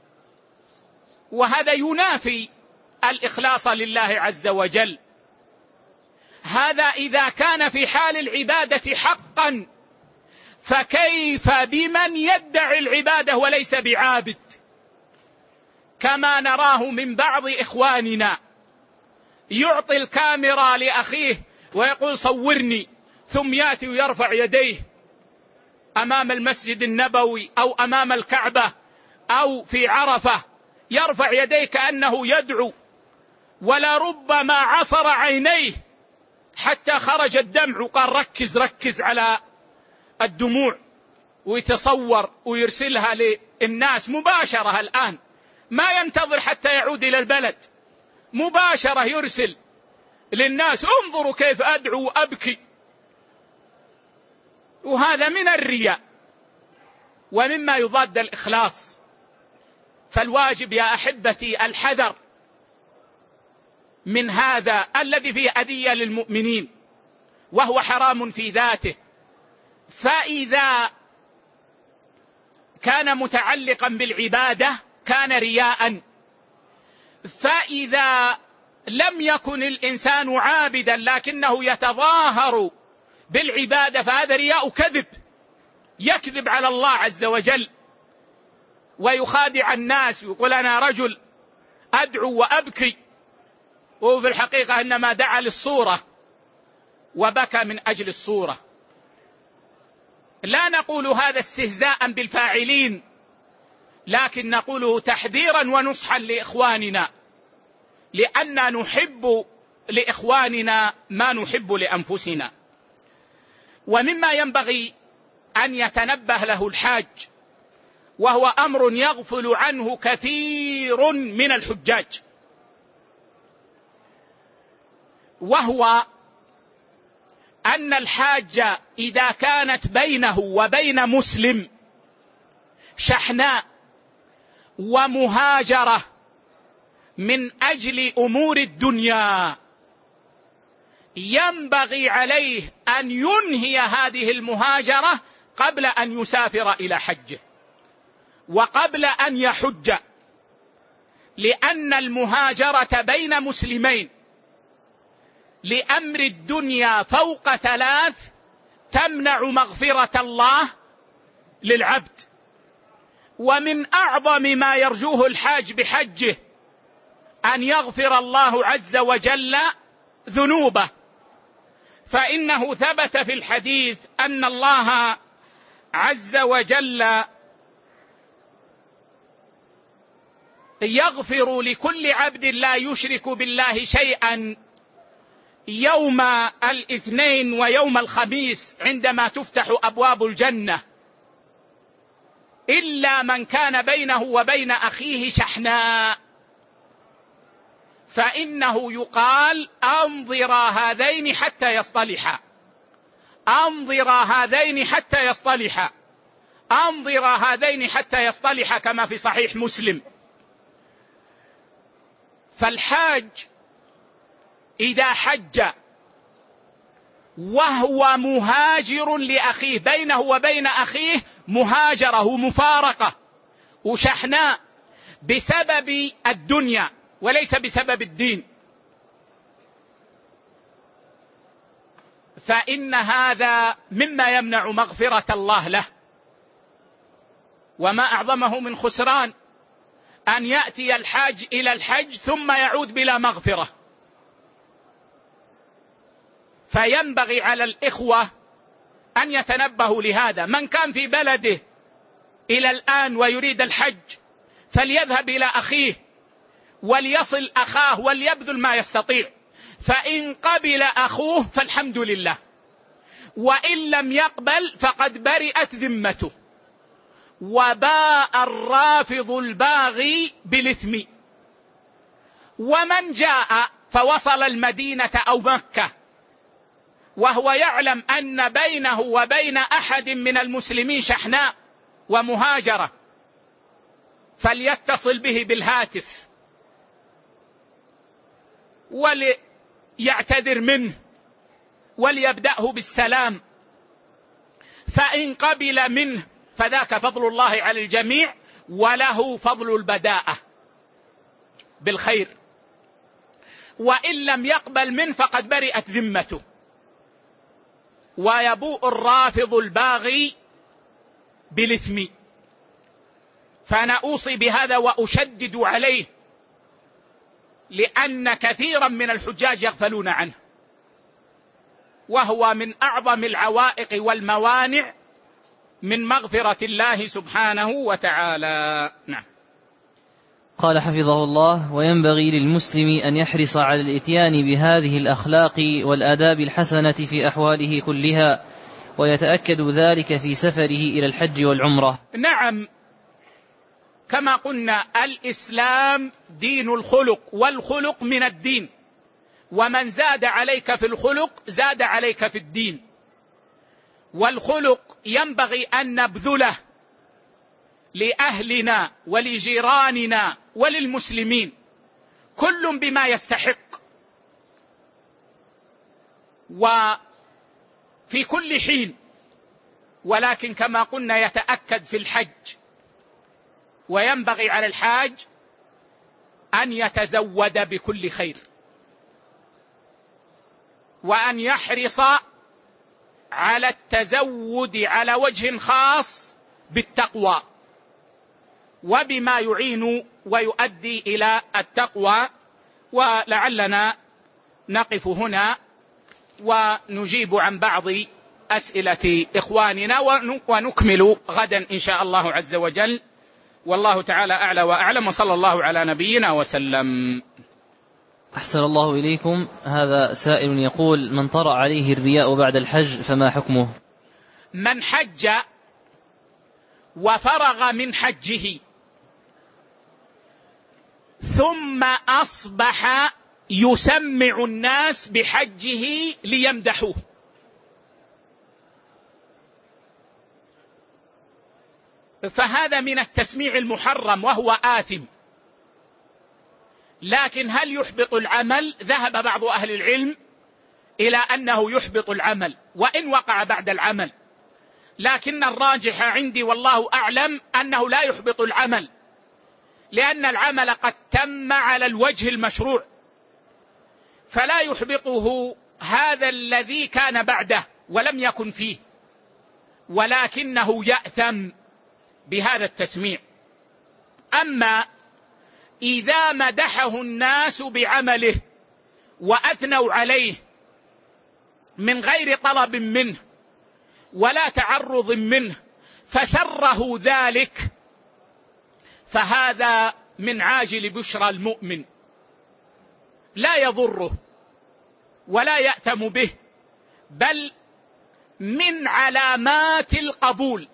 Speaker 1: وهذا ينافي الإخلاص لله عز وجل. هذا إذا كان في حال العبادة حقا، فكيف بمن يدعي العبادة وليس بعابد، كما نراه من بعض إخواننا يعطي الكاميرا لأخيه ويقول صورني، ثم يأتي ويرفع يديه أمام المسجد النبوي أو أمام الكعبة أو في عرفة، يرفع يديه كأنه يدعو، ولربما عصر عينيه حتى خرج الدمع، وقال ركز ركز على الدموع، ويتصور ويرسلها للناس مباشرة. الآن ما ينتظر حتى يعود إلى البلد، مباشرة يرسل للناس انظروا كيف أدعو وأبكي. وهذا من الرياء ومما يضاد الإخلاص. فالواجب يا أحبتي الحذر من هذا الذي فيه أذية للمؤمنين، وهو حرام في ذاته. فإذا كان متعلقا بالعبادة كان رياء، فإذا لم يكن الإنسان عابدا لكنه يتظاهر بالعبادة فهذا رياء كذب، يكذب على الله عز وجل ويخادع الناس ويقول أنا رجل أدعو وأبكي، وفي الحقيقة إنما دعا للصورة وبكى من أجل الصورة. لا نقول هذا استهزاء بالفاعلين، لكن نقوله تحذيرا ونصحا لإخواننا، لأننا نحب لإخواننا ما نحب لأنفسنا. ومما ينبغي أن يتنبه له الحاج، وهو أمر يغفل عنه كثير من الحجاج، وهو أن الحاج إذا كانت بينه وبين مسلم شحناء ومهاجرة من أجل أمور الدنيا، ينبغي عليه أن ينهي هذه المهاجرة قبل أن يسافر إلى حجه وقبل أن يحج، لأن المهاجرة بين مسلمين لأمر الدنيا فوق ثلاث تمنع مغفرة الله للعبد. ومن أعظم ما يرجوه الحاج بحجه أن يغفر الله عز وجل ذنوبه، فإنه ثبت في الحديث أن الله عز وجل يغفر لكل عبد لا يشرك بالله شيئا يوم الاثنين ويوم الخميس عندما تفتح أبواب الجنة، إلا من كان بينه وبين أخيه شحناء، فإنه يقال أنظرا هذين حتى يصطلحا، أنظرا هذين حتى يصطلحا، أنظرا هذين حتى يصطلحا، كما في صحيح مسلم. فالحاج إذا حج وهو مهاجر لأخيه، بينه وبين أخيه مهاجرة مفارقة وشحناء بسبب الدنيا وليس بسبب الدين، فإن هذا مما يمنع مغفرة الله له. وما أعظمه من خسران أن يأتي الحاج إلى الحج ثم يعود بلا مغفرة. فينبغي على الإخوة أن يتنبهوا لهذا. من كان في بلده إلى الآن ويريد الحج فليذهب إلى أخيه وليصل أخاه وليبذل ما يستطيع، فإن قبل أخوه فالحمد لله، وإن لم يقبل فقد برئت ذمته، وباء الرافض الباغي بالإثم. ومن جاء فوصل المدينة أو مكة وهو يعلم أن بينه وبين أحد من المسلمين شحناء ومهاجرة، فليتصل به بالهاتف وليعتذر منه وليبدأه بالسلام، فإن قبل منه فذاك فضل الله على الجميع، وله فضل البداءة بالخير، وإن لم يقبل منه فقد برئت ذمته. ويبوء الرافض الباغي بالإثم. فأنا أوصي بهذا وأشدد عليه، لأن كثيرا من الحجاج يغفلون عنه، وهو من أعظم العوائق والموانع من مغفرة الله سبحانه وتعالى. نعم.
Speaker 2: قال حفظه الله: وينبغي للمسلم أن يحرص على الإتيان بهذه الأخلاق والآداب الحسنة في أحواله كلها، ويتأكد ذلك في سفره إلى الحج والعمرة.
Speaker 1: نعم، كما قلنا الإسلام دين الخلق، والخلق من الدين، ومن زاد عليك في الخلق زاد عليك في الدين. والخلق ينبغي أن نبذله لأهلنا ولجيراننا وللمسلمين، كل بما يستحق، وفي كل حين. ولكن كما قلنا يتأكد في الحج، وينبغي على الحاج أن يتزود بكل خير، وأن يحرص على التزود على وجه خاص بالتقوى، وبما يعين ويؤدي إلى التقوى. ولعلنا نقف هنا ونجيب عن بعض أسئلة إخواننا، ونكمل غدا إن شاء الله عز وجل. والله تعالى أعلى وأعلم، وصلى الله على نبينا وسلم.
Speaker 2: أحسن الله إليكم. هذا سائل يقول: من طرأ عليه الرياء بعد الحج فما حكمه؟
Speaker 1: من حج وفرغ من حجه ثم أصبح يسمع الناس بحجه ليمدحوه، فهذا من التسميع المحرم وهو آثم. لكن هل يحبط العمل؟ ذهب بعض أهل العلم إلى أنه يحبط العمل وإن وقع بعد العمل، لكن الراجح عندي والله أعلم أنه لا يحبط العمل، لأن العمل قد تم على الوجه المشروع، فلا يحبطه هذا الذي كان بعده ولم يكن فيه، ولكنه يأثم بهذا التسميع. أما إذا مدحه الناس بعمله وأثنوا عليه من غير طلب منه ولا تعرض منه فسره ذلك، فهذا من عاجل بشرى المؤمن، لا يضره ولا يأثم به، بل من علامات القبول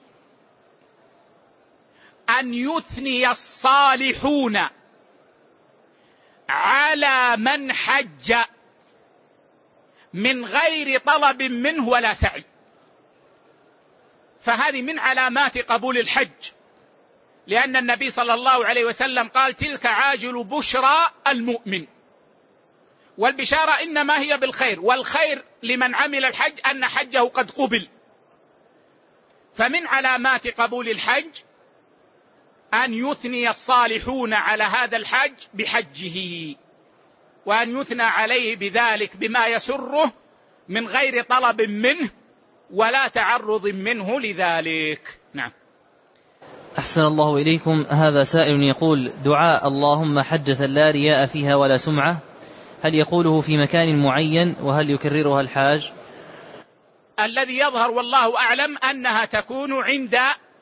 Speaker 1: أن يثني الصالحون على من حج من غير طلب منه ولا سعي، فهذه من علامات قبول الحج، لأن النبي صلى الله عليه وسلم قال: تلك عاجل بشرى المؤمن. والبشارة إنما هي بالخير، والخير لمن عمل الحج أن حجه قد قبل. فمن علامات قبول الحج أن يثني الصالحون على هذا الحج بحجه، وأن يثنى عليه بذلك بما يسره من غير طلب منه ولا تعرض منه لذلك. نعم.
Speaker 2: أحسن الله إليكم. هذا سائل يقول: دعاء اللهم حجة لا رياء فيها ولا سمعة، هل يقوله في مكان معين، وهل يكررها الحاج؟
Speaker 1: الذي يظهر والله أعلم أنها تكون عند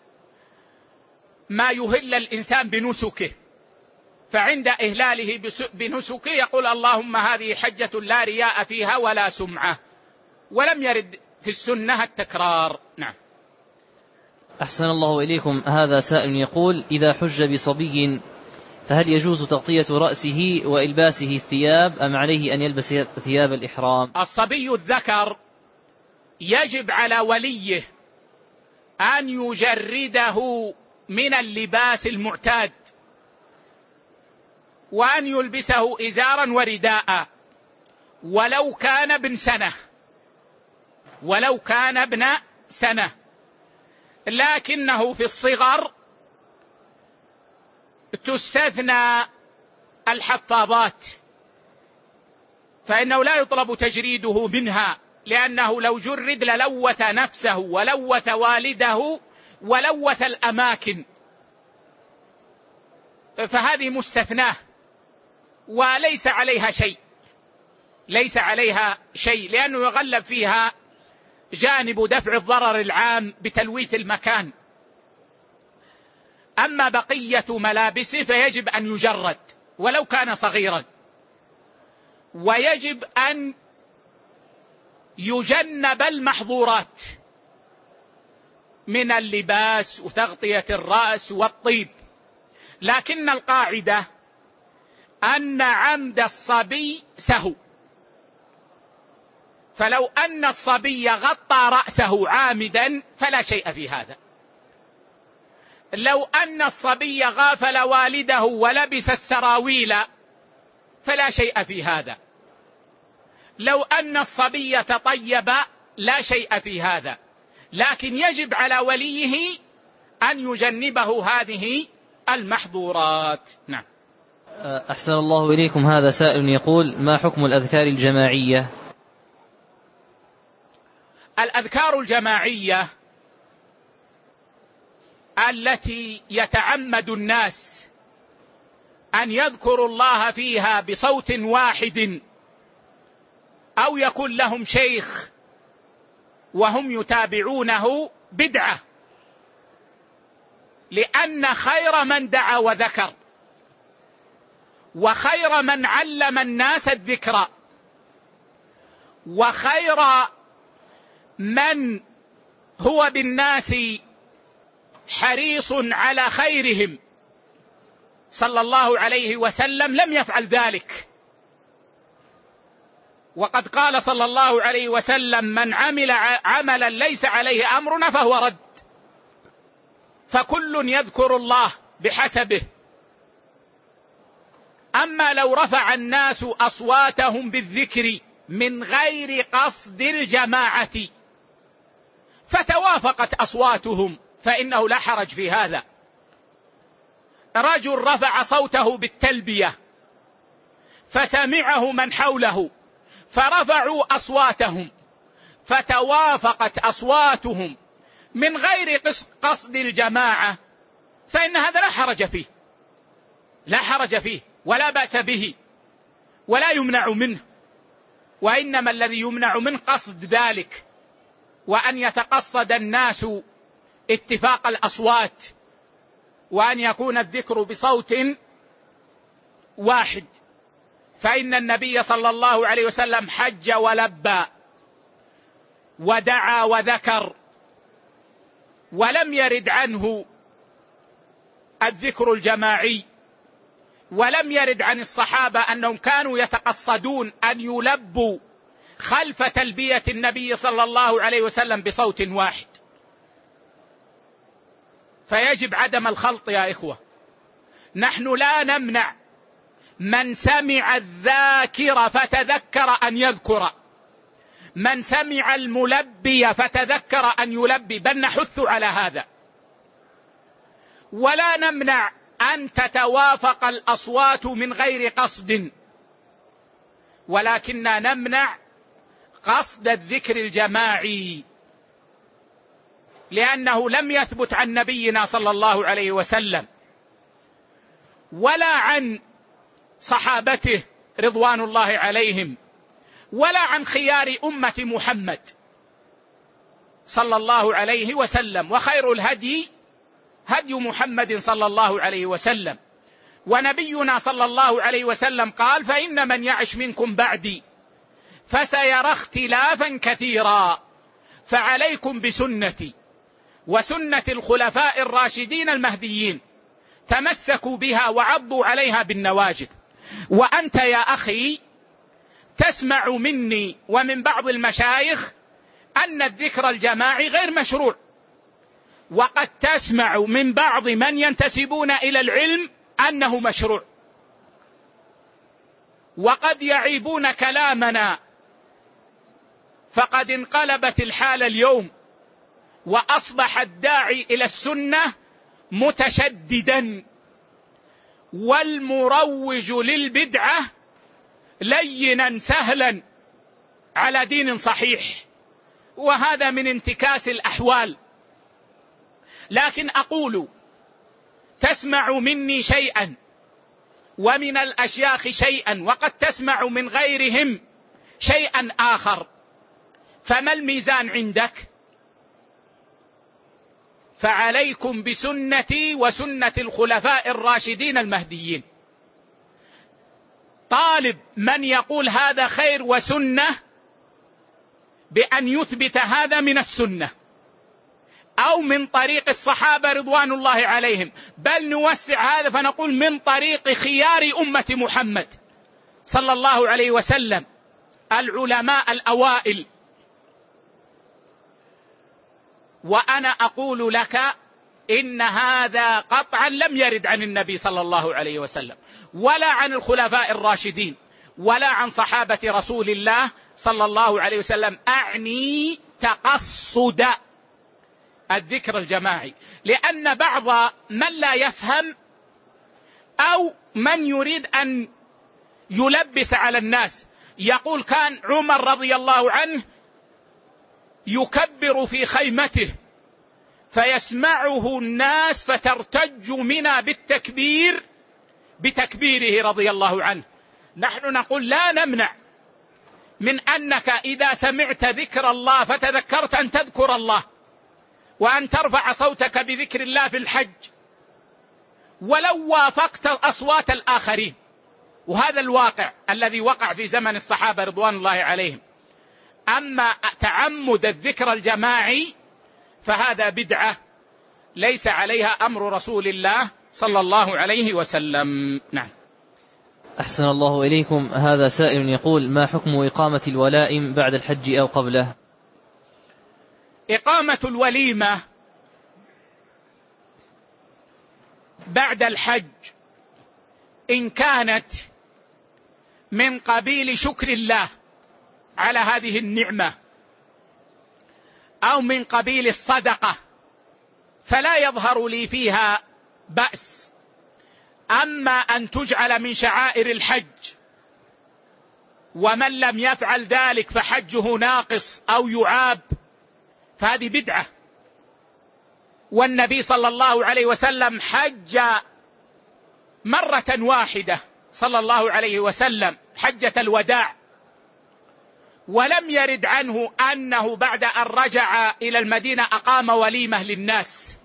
Speaker 1: ما يهل الإنسان بنسكه، فعند إهلاله بنسكه يقول: اللهم هذه حجة لا رياء فيها ولا سمعة، ولم يرد في السنة التكرار. نعم.
Speaker 2: أحسن الله إليكم. هذا سائل يقول: إذا حج بصبي فهل يجوز تغطية رأسه وإلباسه الثياب، أم عليه أن يلبس ثياب الإحرام؟
Speaker 1: الصبي الذكر يجب على وليه أن يجرده من اللباس المعتاد، وأن يلبسه إزارا ورداء، ولو كان ابن سنة ولو كان ابن سنة لكنه في الصغر تستثنى الحفاظات، فإنه لا يطلب تجريده منها، لأنه لو جرد للوث نفسه ولوث والده ولوث الأماكن، فهذه مستثناه وليس عليها شيء ليس عليها شيء لأنه يغلب فيها جانب دفع الضرر العام بتلويث المكان. أما بقية ملابسه فيجب أن يجرد ولو كان صغيرا، ويجب أن يجنب المحظورات من اللباس وتغطية الرأس والطيب، لكن القاعدة أن عمد الصبي سهو، فلو أن الصبي غطى رأسه عامدا فلا شيء في هذا. لو أن الصبي غافل والده ولبس السراويل فلا شيء في هذا. لو أن الصبي تطيب لا شيء في هذا، لكن يجب على وليه أن يجنبه هذه المحظورات. نعم.
Speaker 2: أحسن الله إليكم. هذا سائل يقول: ما حكم الأذكار الجماعية؟
Speaker 1: الأذكار الجماعية التي يتعمد الناس أن يذكروا الله فيها بصوت واحد، أو يكون لهم شيخ وهم يتابعونه، بدعة، لأن خير من دعا وذكر وخير من علم الناس الذكر وخير من هو بالناس حريص على خيرهم صلى الله عليه وسلم لم يفعل ذلك. وقد قال صلى الله عليه وسلم: من عمل عملا ليس عليه أمرنا فهو رد. فكل يذكر الله بحسبه. أما لو رفع الناس أصواتهم بالذكر من غير قصد الجماعة فتوافقت أصواتهم فإنه لا حرج في هذا. رجل رفع صوته بالتلبية فسمعه من حوله فرفعوا أصواتهم فتوافقت أصواتهم من غير قصد الجماعة، فإن هذا لا حرج فيه لا حرج فيه ولا بأس به ولا يمنع منه. وإنما الذي يمنع من قصد ذلك وأن يتقصد الناس اتفاق الأصوات وأن يكون الذكر بصوت واحد. فإن النبي صلى الله عليه وسلم حج ولبى ودعا وذكر، ولم يرد عنه الذكر الجماعي، ولم يرد عن الصحابة أنهم كانوا يتقصدون أن يلبوا خلف تلبية النبي صلى الله عليه وسلم بصوت واحد. فيجب عدم الخلط يا إخوة. نحن لا نمنع من سمع الذاكر فتذكر أن يذكر، من سمع الملبي فتذكر أن يلبي، بل نحث على هذا. ولا نمنع أن تتوافق الأصوات من غير قصد، ولكننا نمنع قصد الذكر الجماعي، لأنه لم يثبت عن نبينا صلى الله عليه وسلم ولا عن صحابته رضوان الله عليهم ولا عن خيار أمة محمد صلى الله عليه وسلم. وخير الهدي هدي محمد صلى الله عليه وسلم. ونبينا صلى الله عليه وسلم قال: فإن من يعش منكم بعدي فسيرى اختلافا كثيرا، فعليكم بسنتي وسنة الخلفاء الراشدين المهديين، تمسكوا بها وعضوا عليها بالنواجذ. وأنت يا أخي تسمع مني ومن بعض المشايخ أن الذكر الجماعي غير مشروع، وقد تسمع من بعض من ينتسبون إلى العلم أنه مشروع، وقد يعيبون كلامنا، فقد انقلبت الحال اليوم وأصبح الداعي إلى السنة متشددا، والمروج للبدعة لينا سهلا على دين صحيح، وهذا من انتكاس الأحوال. لكن أقول تسمع مني شيئا ومن الأشياخ شيئا، وقد تسمع من غيرهم شيئا آخر، فما الميزان عندك؟ فعليكم بسنتي وسنة الخلفاء الراشدين المهديين. طالب من يقول هذا خير وسنة بأن يثبت هذا من السنة أو من طريق الصحابة رضوان الله عليهم، بل نوسع هذا فنقول من طريق خيار أمة محمد صلى الله عليه وسلم، العلماء الأوائل. وأنا أقول لك إن هذا قطعا لم يرد عن النبي صلى الله عليه وسلم، ولا عن الخلفاء الراشدين، ولا عن صحابة رسول الله صلى الله عليه وسلم. أعني تقصد الذكر الجماعي، لأن بعض من لا يفهم أو من يريد أن يلبس على الناس يقول كان عمر رضي الله عنه يكبر في خيمته فيسمعه الناس فترتج منا بالتكبير بتكبيره رضي الله عنه. نحن نقول لا نمنع من أنك إذا سمعت ذكر الله فتذكرت أن تذكر الله، وأن ترفع صوتك بذكر الله في الحج ولو وافقت أصوات الآخرين، وهذا الواقع الذي وقع في زمن الصحابة رضوان الله عليهم. أما تعمد الذكر الجماعي فهذا بدعة ليس عليها أمر رسول الله صلى الله عليه وسلم. نعم.
Speaker 2: أحسن الله إليكم. هذا سائل يقول: ما حكم إقامة الولائم بعد الحج أو قبله؟
Speaker 1: إقامة الوليمة بعد الحج إن كانت من قبيل شكر الله على هذه النعمة أو من قبيل الصدقة فلا يظهر لي فيها بأس. أما أن تجعل من شعائر الحج ومن لم يفعل ذلك فحجه ناقص أو يعاب فهذه بدعة. والنبي صلى الله عليه وسلم حج مرة واحدة صلى الله عليه وسلم حجة الوداع، ولم يرد عنه أنه بعد أن رجع إلى المدينة أقام وليمة للناس.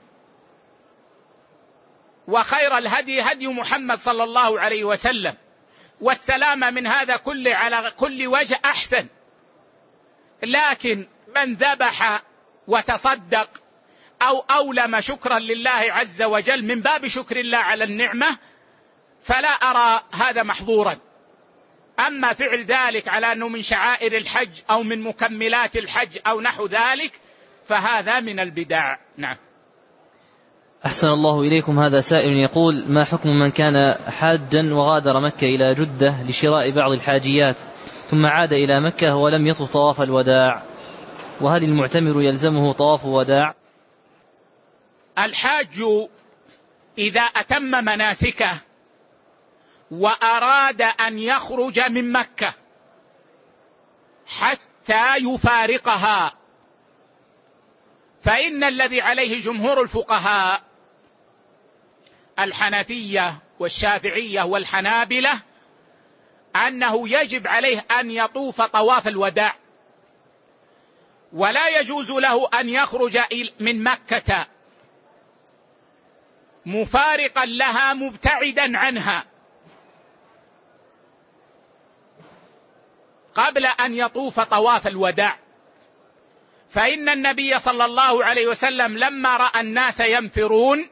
Speaker 1: وخير الهدي هدي محمد صلى الله عليه وسلم، والسلامة من هذا كله على كل وجه أحسن. لكن من ذبح وتصدق أو أولم شكرا لله عز وجل من باب شكر الله على النعمة فلا أرى هذا محظورا. أما فعل ذلك على أنه من شعائر الحج أو من مكملات الحج أو نحو ذلك فهذا من البدع. نعم.
Speaker 2: أحسن الله إليكم. هذا سائل يقول: ما حكم من كان حاجا وغادر مكة إلى جدة لشراء بعض الحاجيات ثم عاد إلى مكة ولم يطف طواف الوداع، وهل المعتمر يلزمه طواف وداع؟
Speaker 1: الحاج إذا أتم مناسكه وأراد أن يخرج من مكة حتى يفارقها فإن الذي عليه جمهور الفقهاء الحنفية والشافعية والحنابلة أنه يجب عليه أن يطوف طواف الوداع، ولا يجوز له أن يخرج من مكة مفارقا لها مبتعدا عنها قبل أن يطوف طواف الوداع. فإن النبي صلى الله عليه وسلم لما رأى الناس ينفرون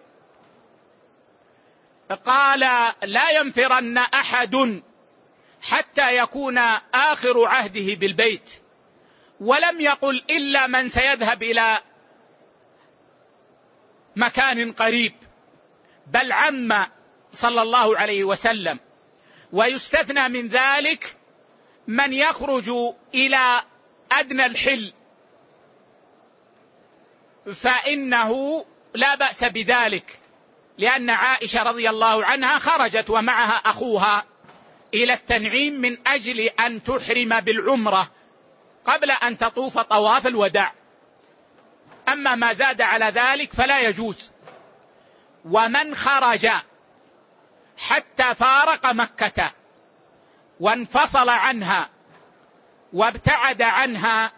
Speaker 1: قال: لا ينفرن أحد حتى يكون آخر عهده بالبيت، ولم يقل إلا من سيذهب إلى مكان قريب، بل عم صلى الله عليه وسلم. ويستثنى من ذلك من يخرج إلى أدنى الحل، فإنه لا بأس بذلك، لأن عائشة رضي الله عنها خرجت ومعها أخوها إلى التنعيم من أجل أن تحرم بالعمرة قبل أن تطوف طواف الوداع. أما ما زاد على ذلك فلا يجوز. ومن خرج حتى فارق مكة وانفصل عنها وابتعد عنها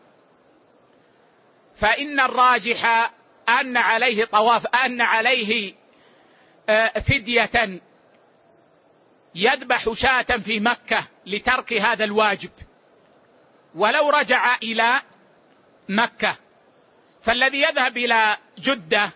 Speaker 1: فإن الراجح أن عليه طواف أن عليه فدية، يذبح شاة في مكة لترك هذا الواجب ولو رجع إلى مكة. فالذي يذهب إلى جدة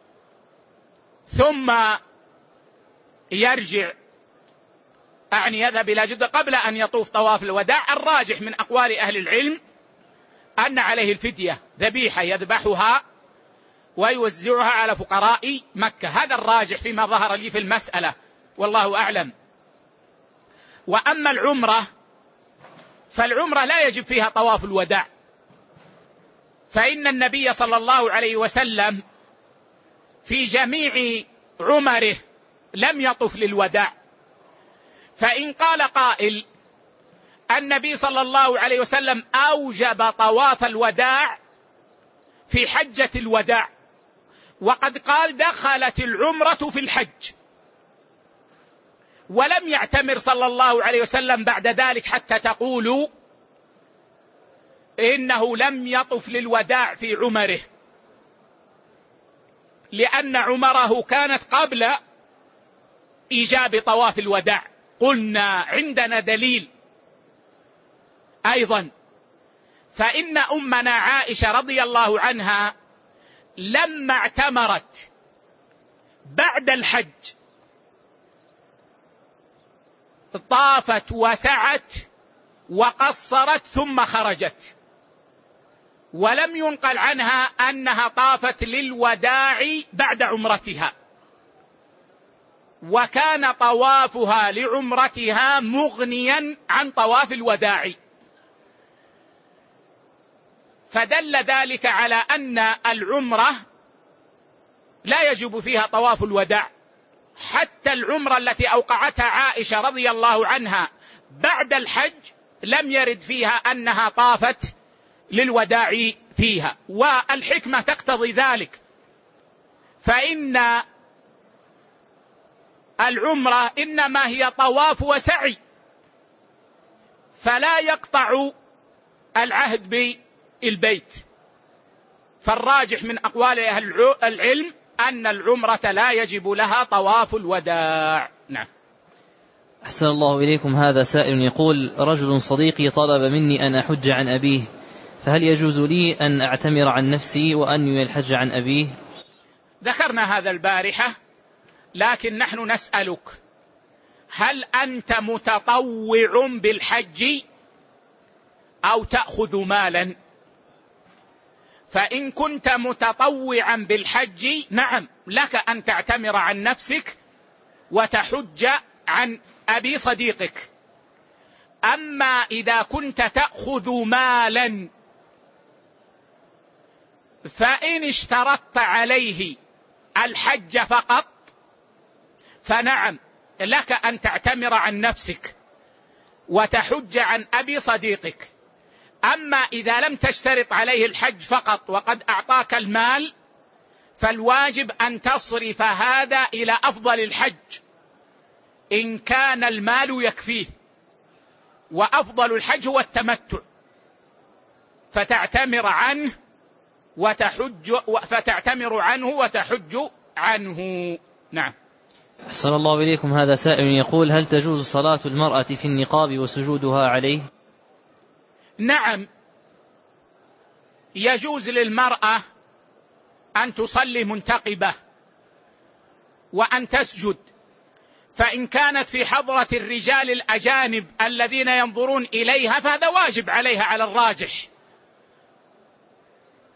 Speaker 1: ثم يرجع، أعني يذهب إلى جدة قبل أن يطوف طواف الوداع، الراجح من أقوال أهل العلم أن عليه الفدية، ذبيحة يذبحها ويوزعها على فقراء مكة. هذا الراجح فيما ظهر لي في المسألة، والله أعلم. وأما العمرة فالعمرة لا يجب فيها طواف الوداع، فإن النبي صلى الله عليه وسلم في جميع عمره لم يطف للوداع. فإن قال قائل النبي صلى الله عليه وسلم أوجب طواف الوداع في حجة الوداع، وقد قال دخلت العمرة في الحج، ولم يعتمر صلى الله عليه وسلم بعد ذلك حتى تقولوا إنه لم يطف للوداع في عمره، لأن عمره كانت قبل إيجاب طواف الوداع. قلنا عندنا دليل أيضا، فإن أمنا عائشة رضي الله عنها لما اعتمرت بعد الحج طافت وسعت وقصرت ثم خرجت، ولم ينقل عنها أنها طافت للوداع بعد عمرتها، وكان طوافها لعمرتها مغنيا عن طواف الوداع. فدل ذلك على أن العمرة لا يجب فيها طواف الوداع، حتى العمرة التي أوقعتها عائشة رضي الله عنها بعد الحج لم يرد فيها أنها طافت للوداع فيها، والحكمة تقتضي ذلك، فإن العمرة إنما هي طواف وسعي، فلا يقطع العهد بالبيت. فالراجح من أقوال أهل العلم أن العمرة لا يجب لها طواف الوداع. نعم.
Speaker 2: أحسن الله إليكم. هذا سائل يقول: رجل صديقي طلب مني أن أحج عن أبيه، فهل يجوز لي أن أعتمر عن نفسي وأنوي الحج عن أبيه؟
Speaker 1: ذكرنا هذا البارحة، لكن نحن نسألك: هل أنت متطوع بالحج أو تأخذ مالا؟ فإن كنت متطوعا بالحج نعم لك أن تعتمر عن نفسك وتحج عن أبي صديقك. أما إذا كنت تأخذ مالا فإن اشترطت عليه الحج فقط فنعم لك أن تعتمر عن نفسك وتحج عن أبي صديقك. أما إذا لم تشترط عليه الحج فقط وقد أعطاك المال فالواجب أن تصرف هذا إلى أفضل الحج إن كان المال يكفيه، وأفضل الحج هو التمتع، فتعتمر عنه وتحج فتعتمر عنه وتحج عنه. نعم.
Speaker 2: أحسن الله إليكم. هذا سائل يقول: هل تجوز صلاة المرأة في النقاب وسجودها عليه؟
Speaker 1: نعم، يجوز للمرأة أن تصلي منتقبة وأن تسجد، فإن كانت في حضرة الرجال الأجانب الذين ينظرون إليها فهذا واجب عليها على الراجح،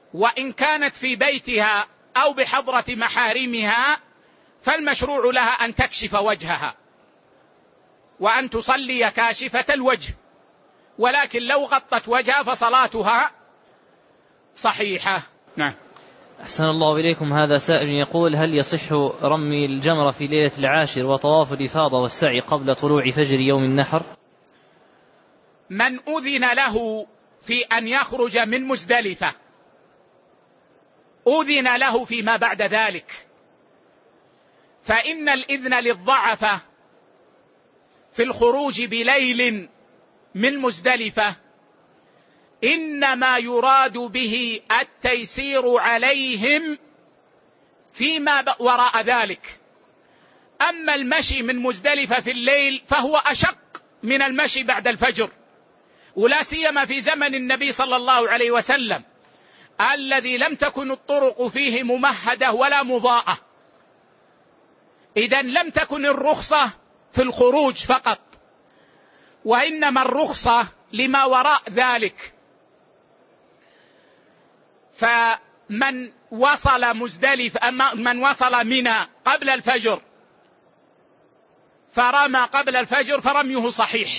Speaker 1: وإن كانت في بيتها أو بحضرة محارمها فالمشروع لها أن تكشف وجهها وأن تصلي كاشفة الوجه، ولكن لو غطت وجهها فصلاتها صحيحة. نعم.
Speaker 2: أحسن الله إليكم. هذا سائل يقول: هل يصح رمي الجمرة في ليلة العاشر وطواف الإفاضة والسعي قبل طلوع فجر يوم النحر؟
Speaker 1: من أذن له في أن يخرج من مزدلفة أذن له فيما بعد ذلك، فإن الإذن للضعفة في الخروج بليل من مزدلفة إنما يراد به التيسير عليهم فيما وراء ذلك. أما المشي من مزدلفة في الليل فهو أشق من المشي بعد الفجر، ولا سيما في زمن النبي صلى الله عليه وسلم الذي لم تكن الطرق فيه ممهدة ولا مضاءة. إذن لم تكن الرخصة في الخروج فقط، وإنما الرخصة لما وراء ذلك. فمن وصل مزدلف أما من وصل منى قبل الفجر فرمى قبل الفجر فرميه صحيح،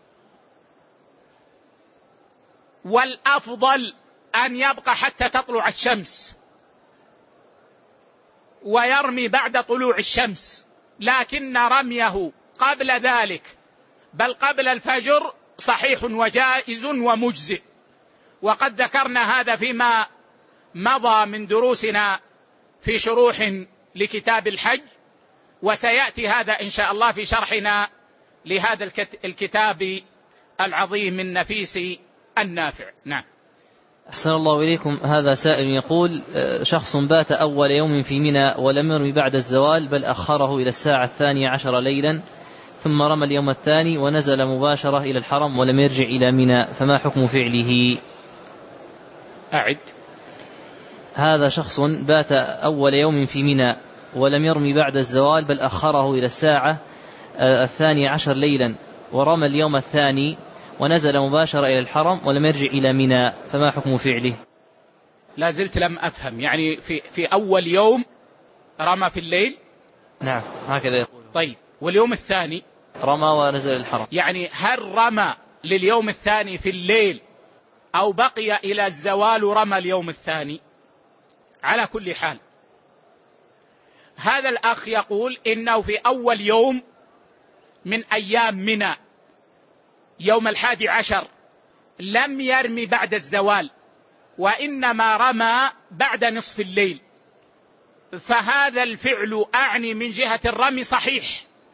Speaker 1: والأفضل أن يبقى حتى تطلع الشمس ويرمي بعد طلوع الشمس، لكن رميه قبل ذلك بل قبل الفجر صحيح وجائز ومجزئ. وقد ذكرنا هذا فيما مضى من دروسنا في شروح لكتاب الحج، وسيأتي هذا إن شاء الله في شرحنا لهذا الكتاب العظيم النفيس النافع. نعم.
Speaker 2: أحسن الله إليكم. هذا سائل يقول: شخص بات أول يوم في منى ولم يرمي بعد الزوال بل أخره إلى الساعة الثانية عشر ليلا، ثم رمى اليوم الثاني ونزل مباشرة إلى الحرم ولم يرجع إلى منى، فما حكم فعله؟
Speaker 1: أعد.
Speaker 2: هذا شخص بات أول يوم في منى ولم يرمي بعد الزوال بل أخره إلى الساعة الثانية عشر ليلا ورمى اليوم الثاني ونزل مباشرة إلى الحرم ولم يرجع إلى منى، فما حكم فعله؟
Speaker 1: لا زلت لم أفهم. يعني في, في أول يوم رمى في الليل؟
Speaker 2: نعم هكذا يقول.
Speaker 1: طيب، واليوم الثاني
Speaker 2: رمى ونزل الحرم.
Speaker 1: يعني هل رمى لليوم الثاني في الليل أو بقي إلى الزوال رمى اليوم الثاني؟ على كل حال هذا الأخ يقول إنه في أول يوم من أيام منى يوم الحادي عشر لم يرمي بعد الزوال، وإنما رمى بعد نصف الليل، فهذا الفعل أعني من جهة الرمي صحيح.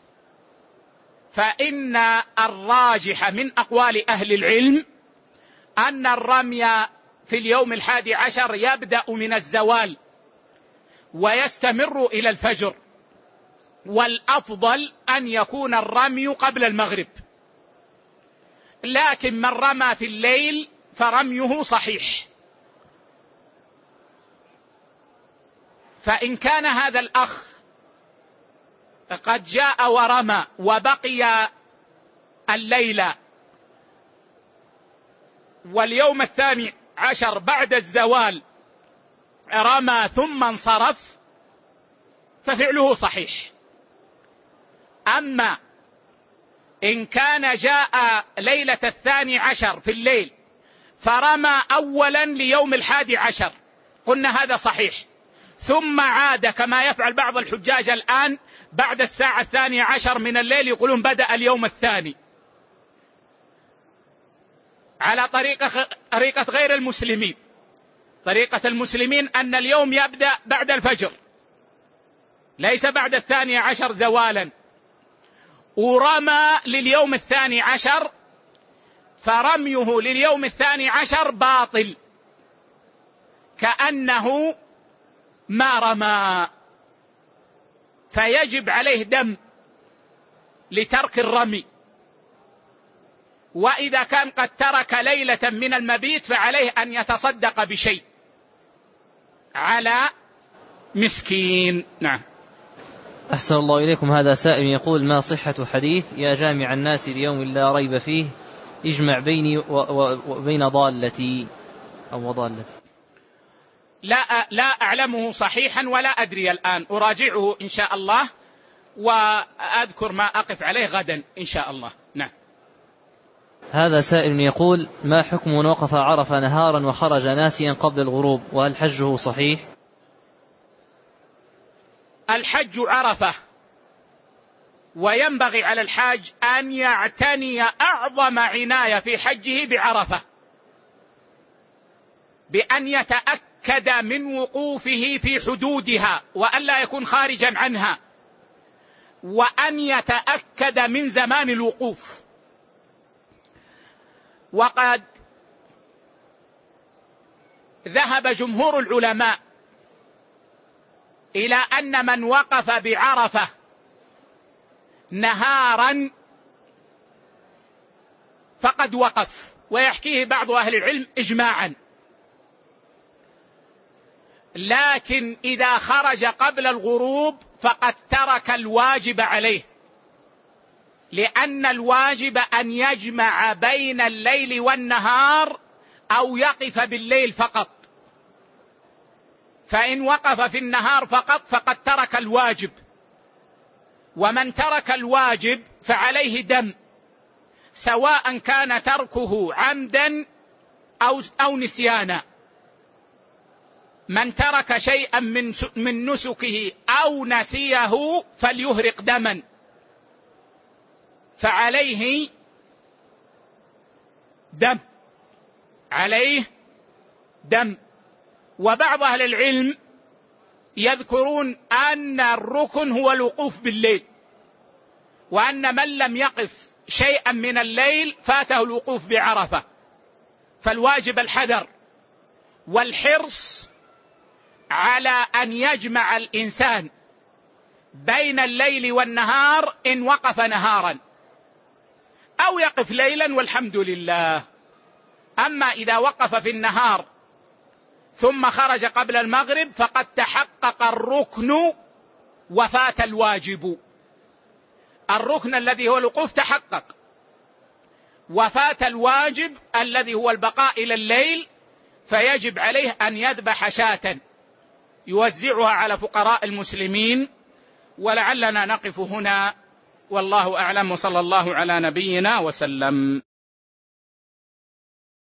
Speaker 1: فإن الراجح من أقوال أهل العلم أن الرمي في اليوم الحادي عشر يبدأ من الزوال ويستمر إلى الفجر، والأفضل أن يكون الرمي قبل المغرب، لكن من رمى في الليل فرميه صحيح. فإن كان هذا الأخ قد جاء ورمى وبقي الليلة واليوم الثاني عشر بعد الزوال رمى ثم انصرف ففعله صحيح. أما إن كان جاء ليلة الثاني عشر في الليل فرمى أولا ليوم الحادي عشر قلنا هذا صحيح، ثم عاد كما يفعل بعض الحجاج الآن بعد الساعة الثانية عشر من الليل يقولون بدأ اليوم الثاني، على طريقة طريقة غير المسلمين. طريقة المسلمين أن اليوم يبدأ بعد الفجر ليس بعد الثانية عشر زوالا، ورمى لليوم الثاني عشر فرميه لليوم الثاني عشر باطل كأنه ما رمى، فيجب عليه دم لترك الرمي. وإذا كان قد ترك ليلة من المبيت فعليه أن يتصدق بشيء على مسكين. نعم.
Speaker 2: أحسن الله إليكم. هذا سائل يقول: ما صحة حديث يا جامع الناس ليوم لا ريب فيه اجمع بيني وبين ضالتي أو ضالتي؟
Speaker 1: لا, لا أعلمه صحيحا ولا أدري الآن، أراجعه إن شاء الله وأذكر ما أقف عليه غدا إن شاء الله. نعم.
Speaker 2: هذا سائل يقول: ما حكم من وقف عرفة نهارا وخرج ناسيا قبل الغروب، وهل حجه صحيح؟
Speaker 1: الحج عرفة، وينبغي على الحاج أن يعتني أعظم عناية في حجه بعرفة، بأن يتأكد من وقوفه في حدودها وأن لا يكون خارجا عنها، وأن يتأكد من زمان الوقوف. وقد ذهب جمهور العلماء إلى أن من وقف بعرفة نهارا فقد وقف، ويحكيه بعض أهل العلم إجماعا. لكن إذا خرج قبل الغروب فقد ترك الواجب عليه، لأن الواجب أن يجمع بين الليل والنهار أو يقف بالليل فقط، فإن وقف في النهار فقط فقد ترك الواجب، ومن ترك الواجب فعليه دم، سواء كان تركه عمدا أو, أو نسيانا. من ترك شيئا من, من نسكه أو نسيه فليهرق دما، فعليه دم، عليه دم. وبعض أهل العلم يذكرون أن الركن هو الوقوف بالليل، وأن من لم يقف شيئا من الليل فاته الوقوف بعرفة، فالواجب الحذر والحرص على أن يجمع الإنسان بين الليل والنهار إن وقف نهارا، أو يقف ليلا والحمد لله. أما إذا وقف في النهار ثم خرج قبل المغرب فقد تحقق الركن وفات الواجب. الركن الذي هو الوقوف تحقق، وفات الواجب الذي هو البقاء إلى الليل، فيجب عليه أن يذبح شاة يوزعها على فقراء المسلمين. ولعلنا نقف هنا، والله أعلم، وصلى الله على نبينا وسلم.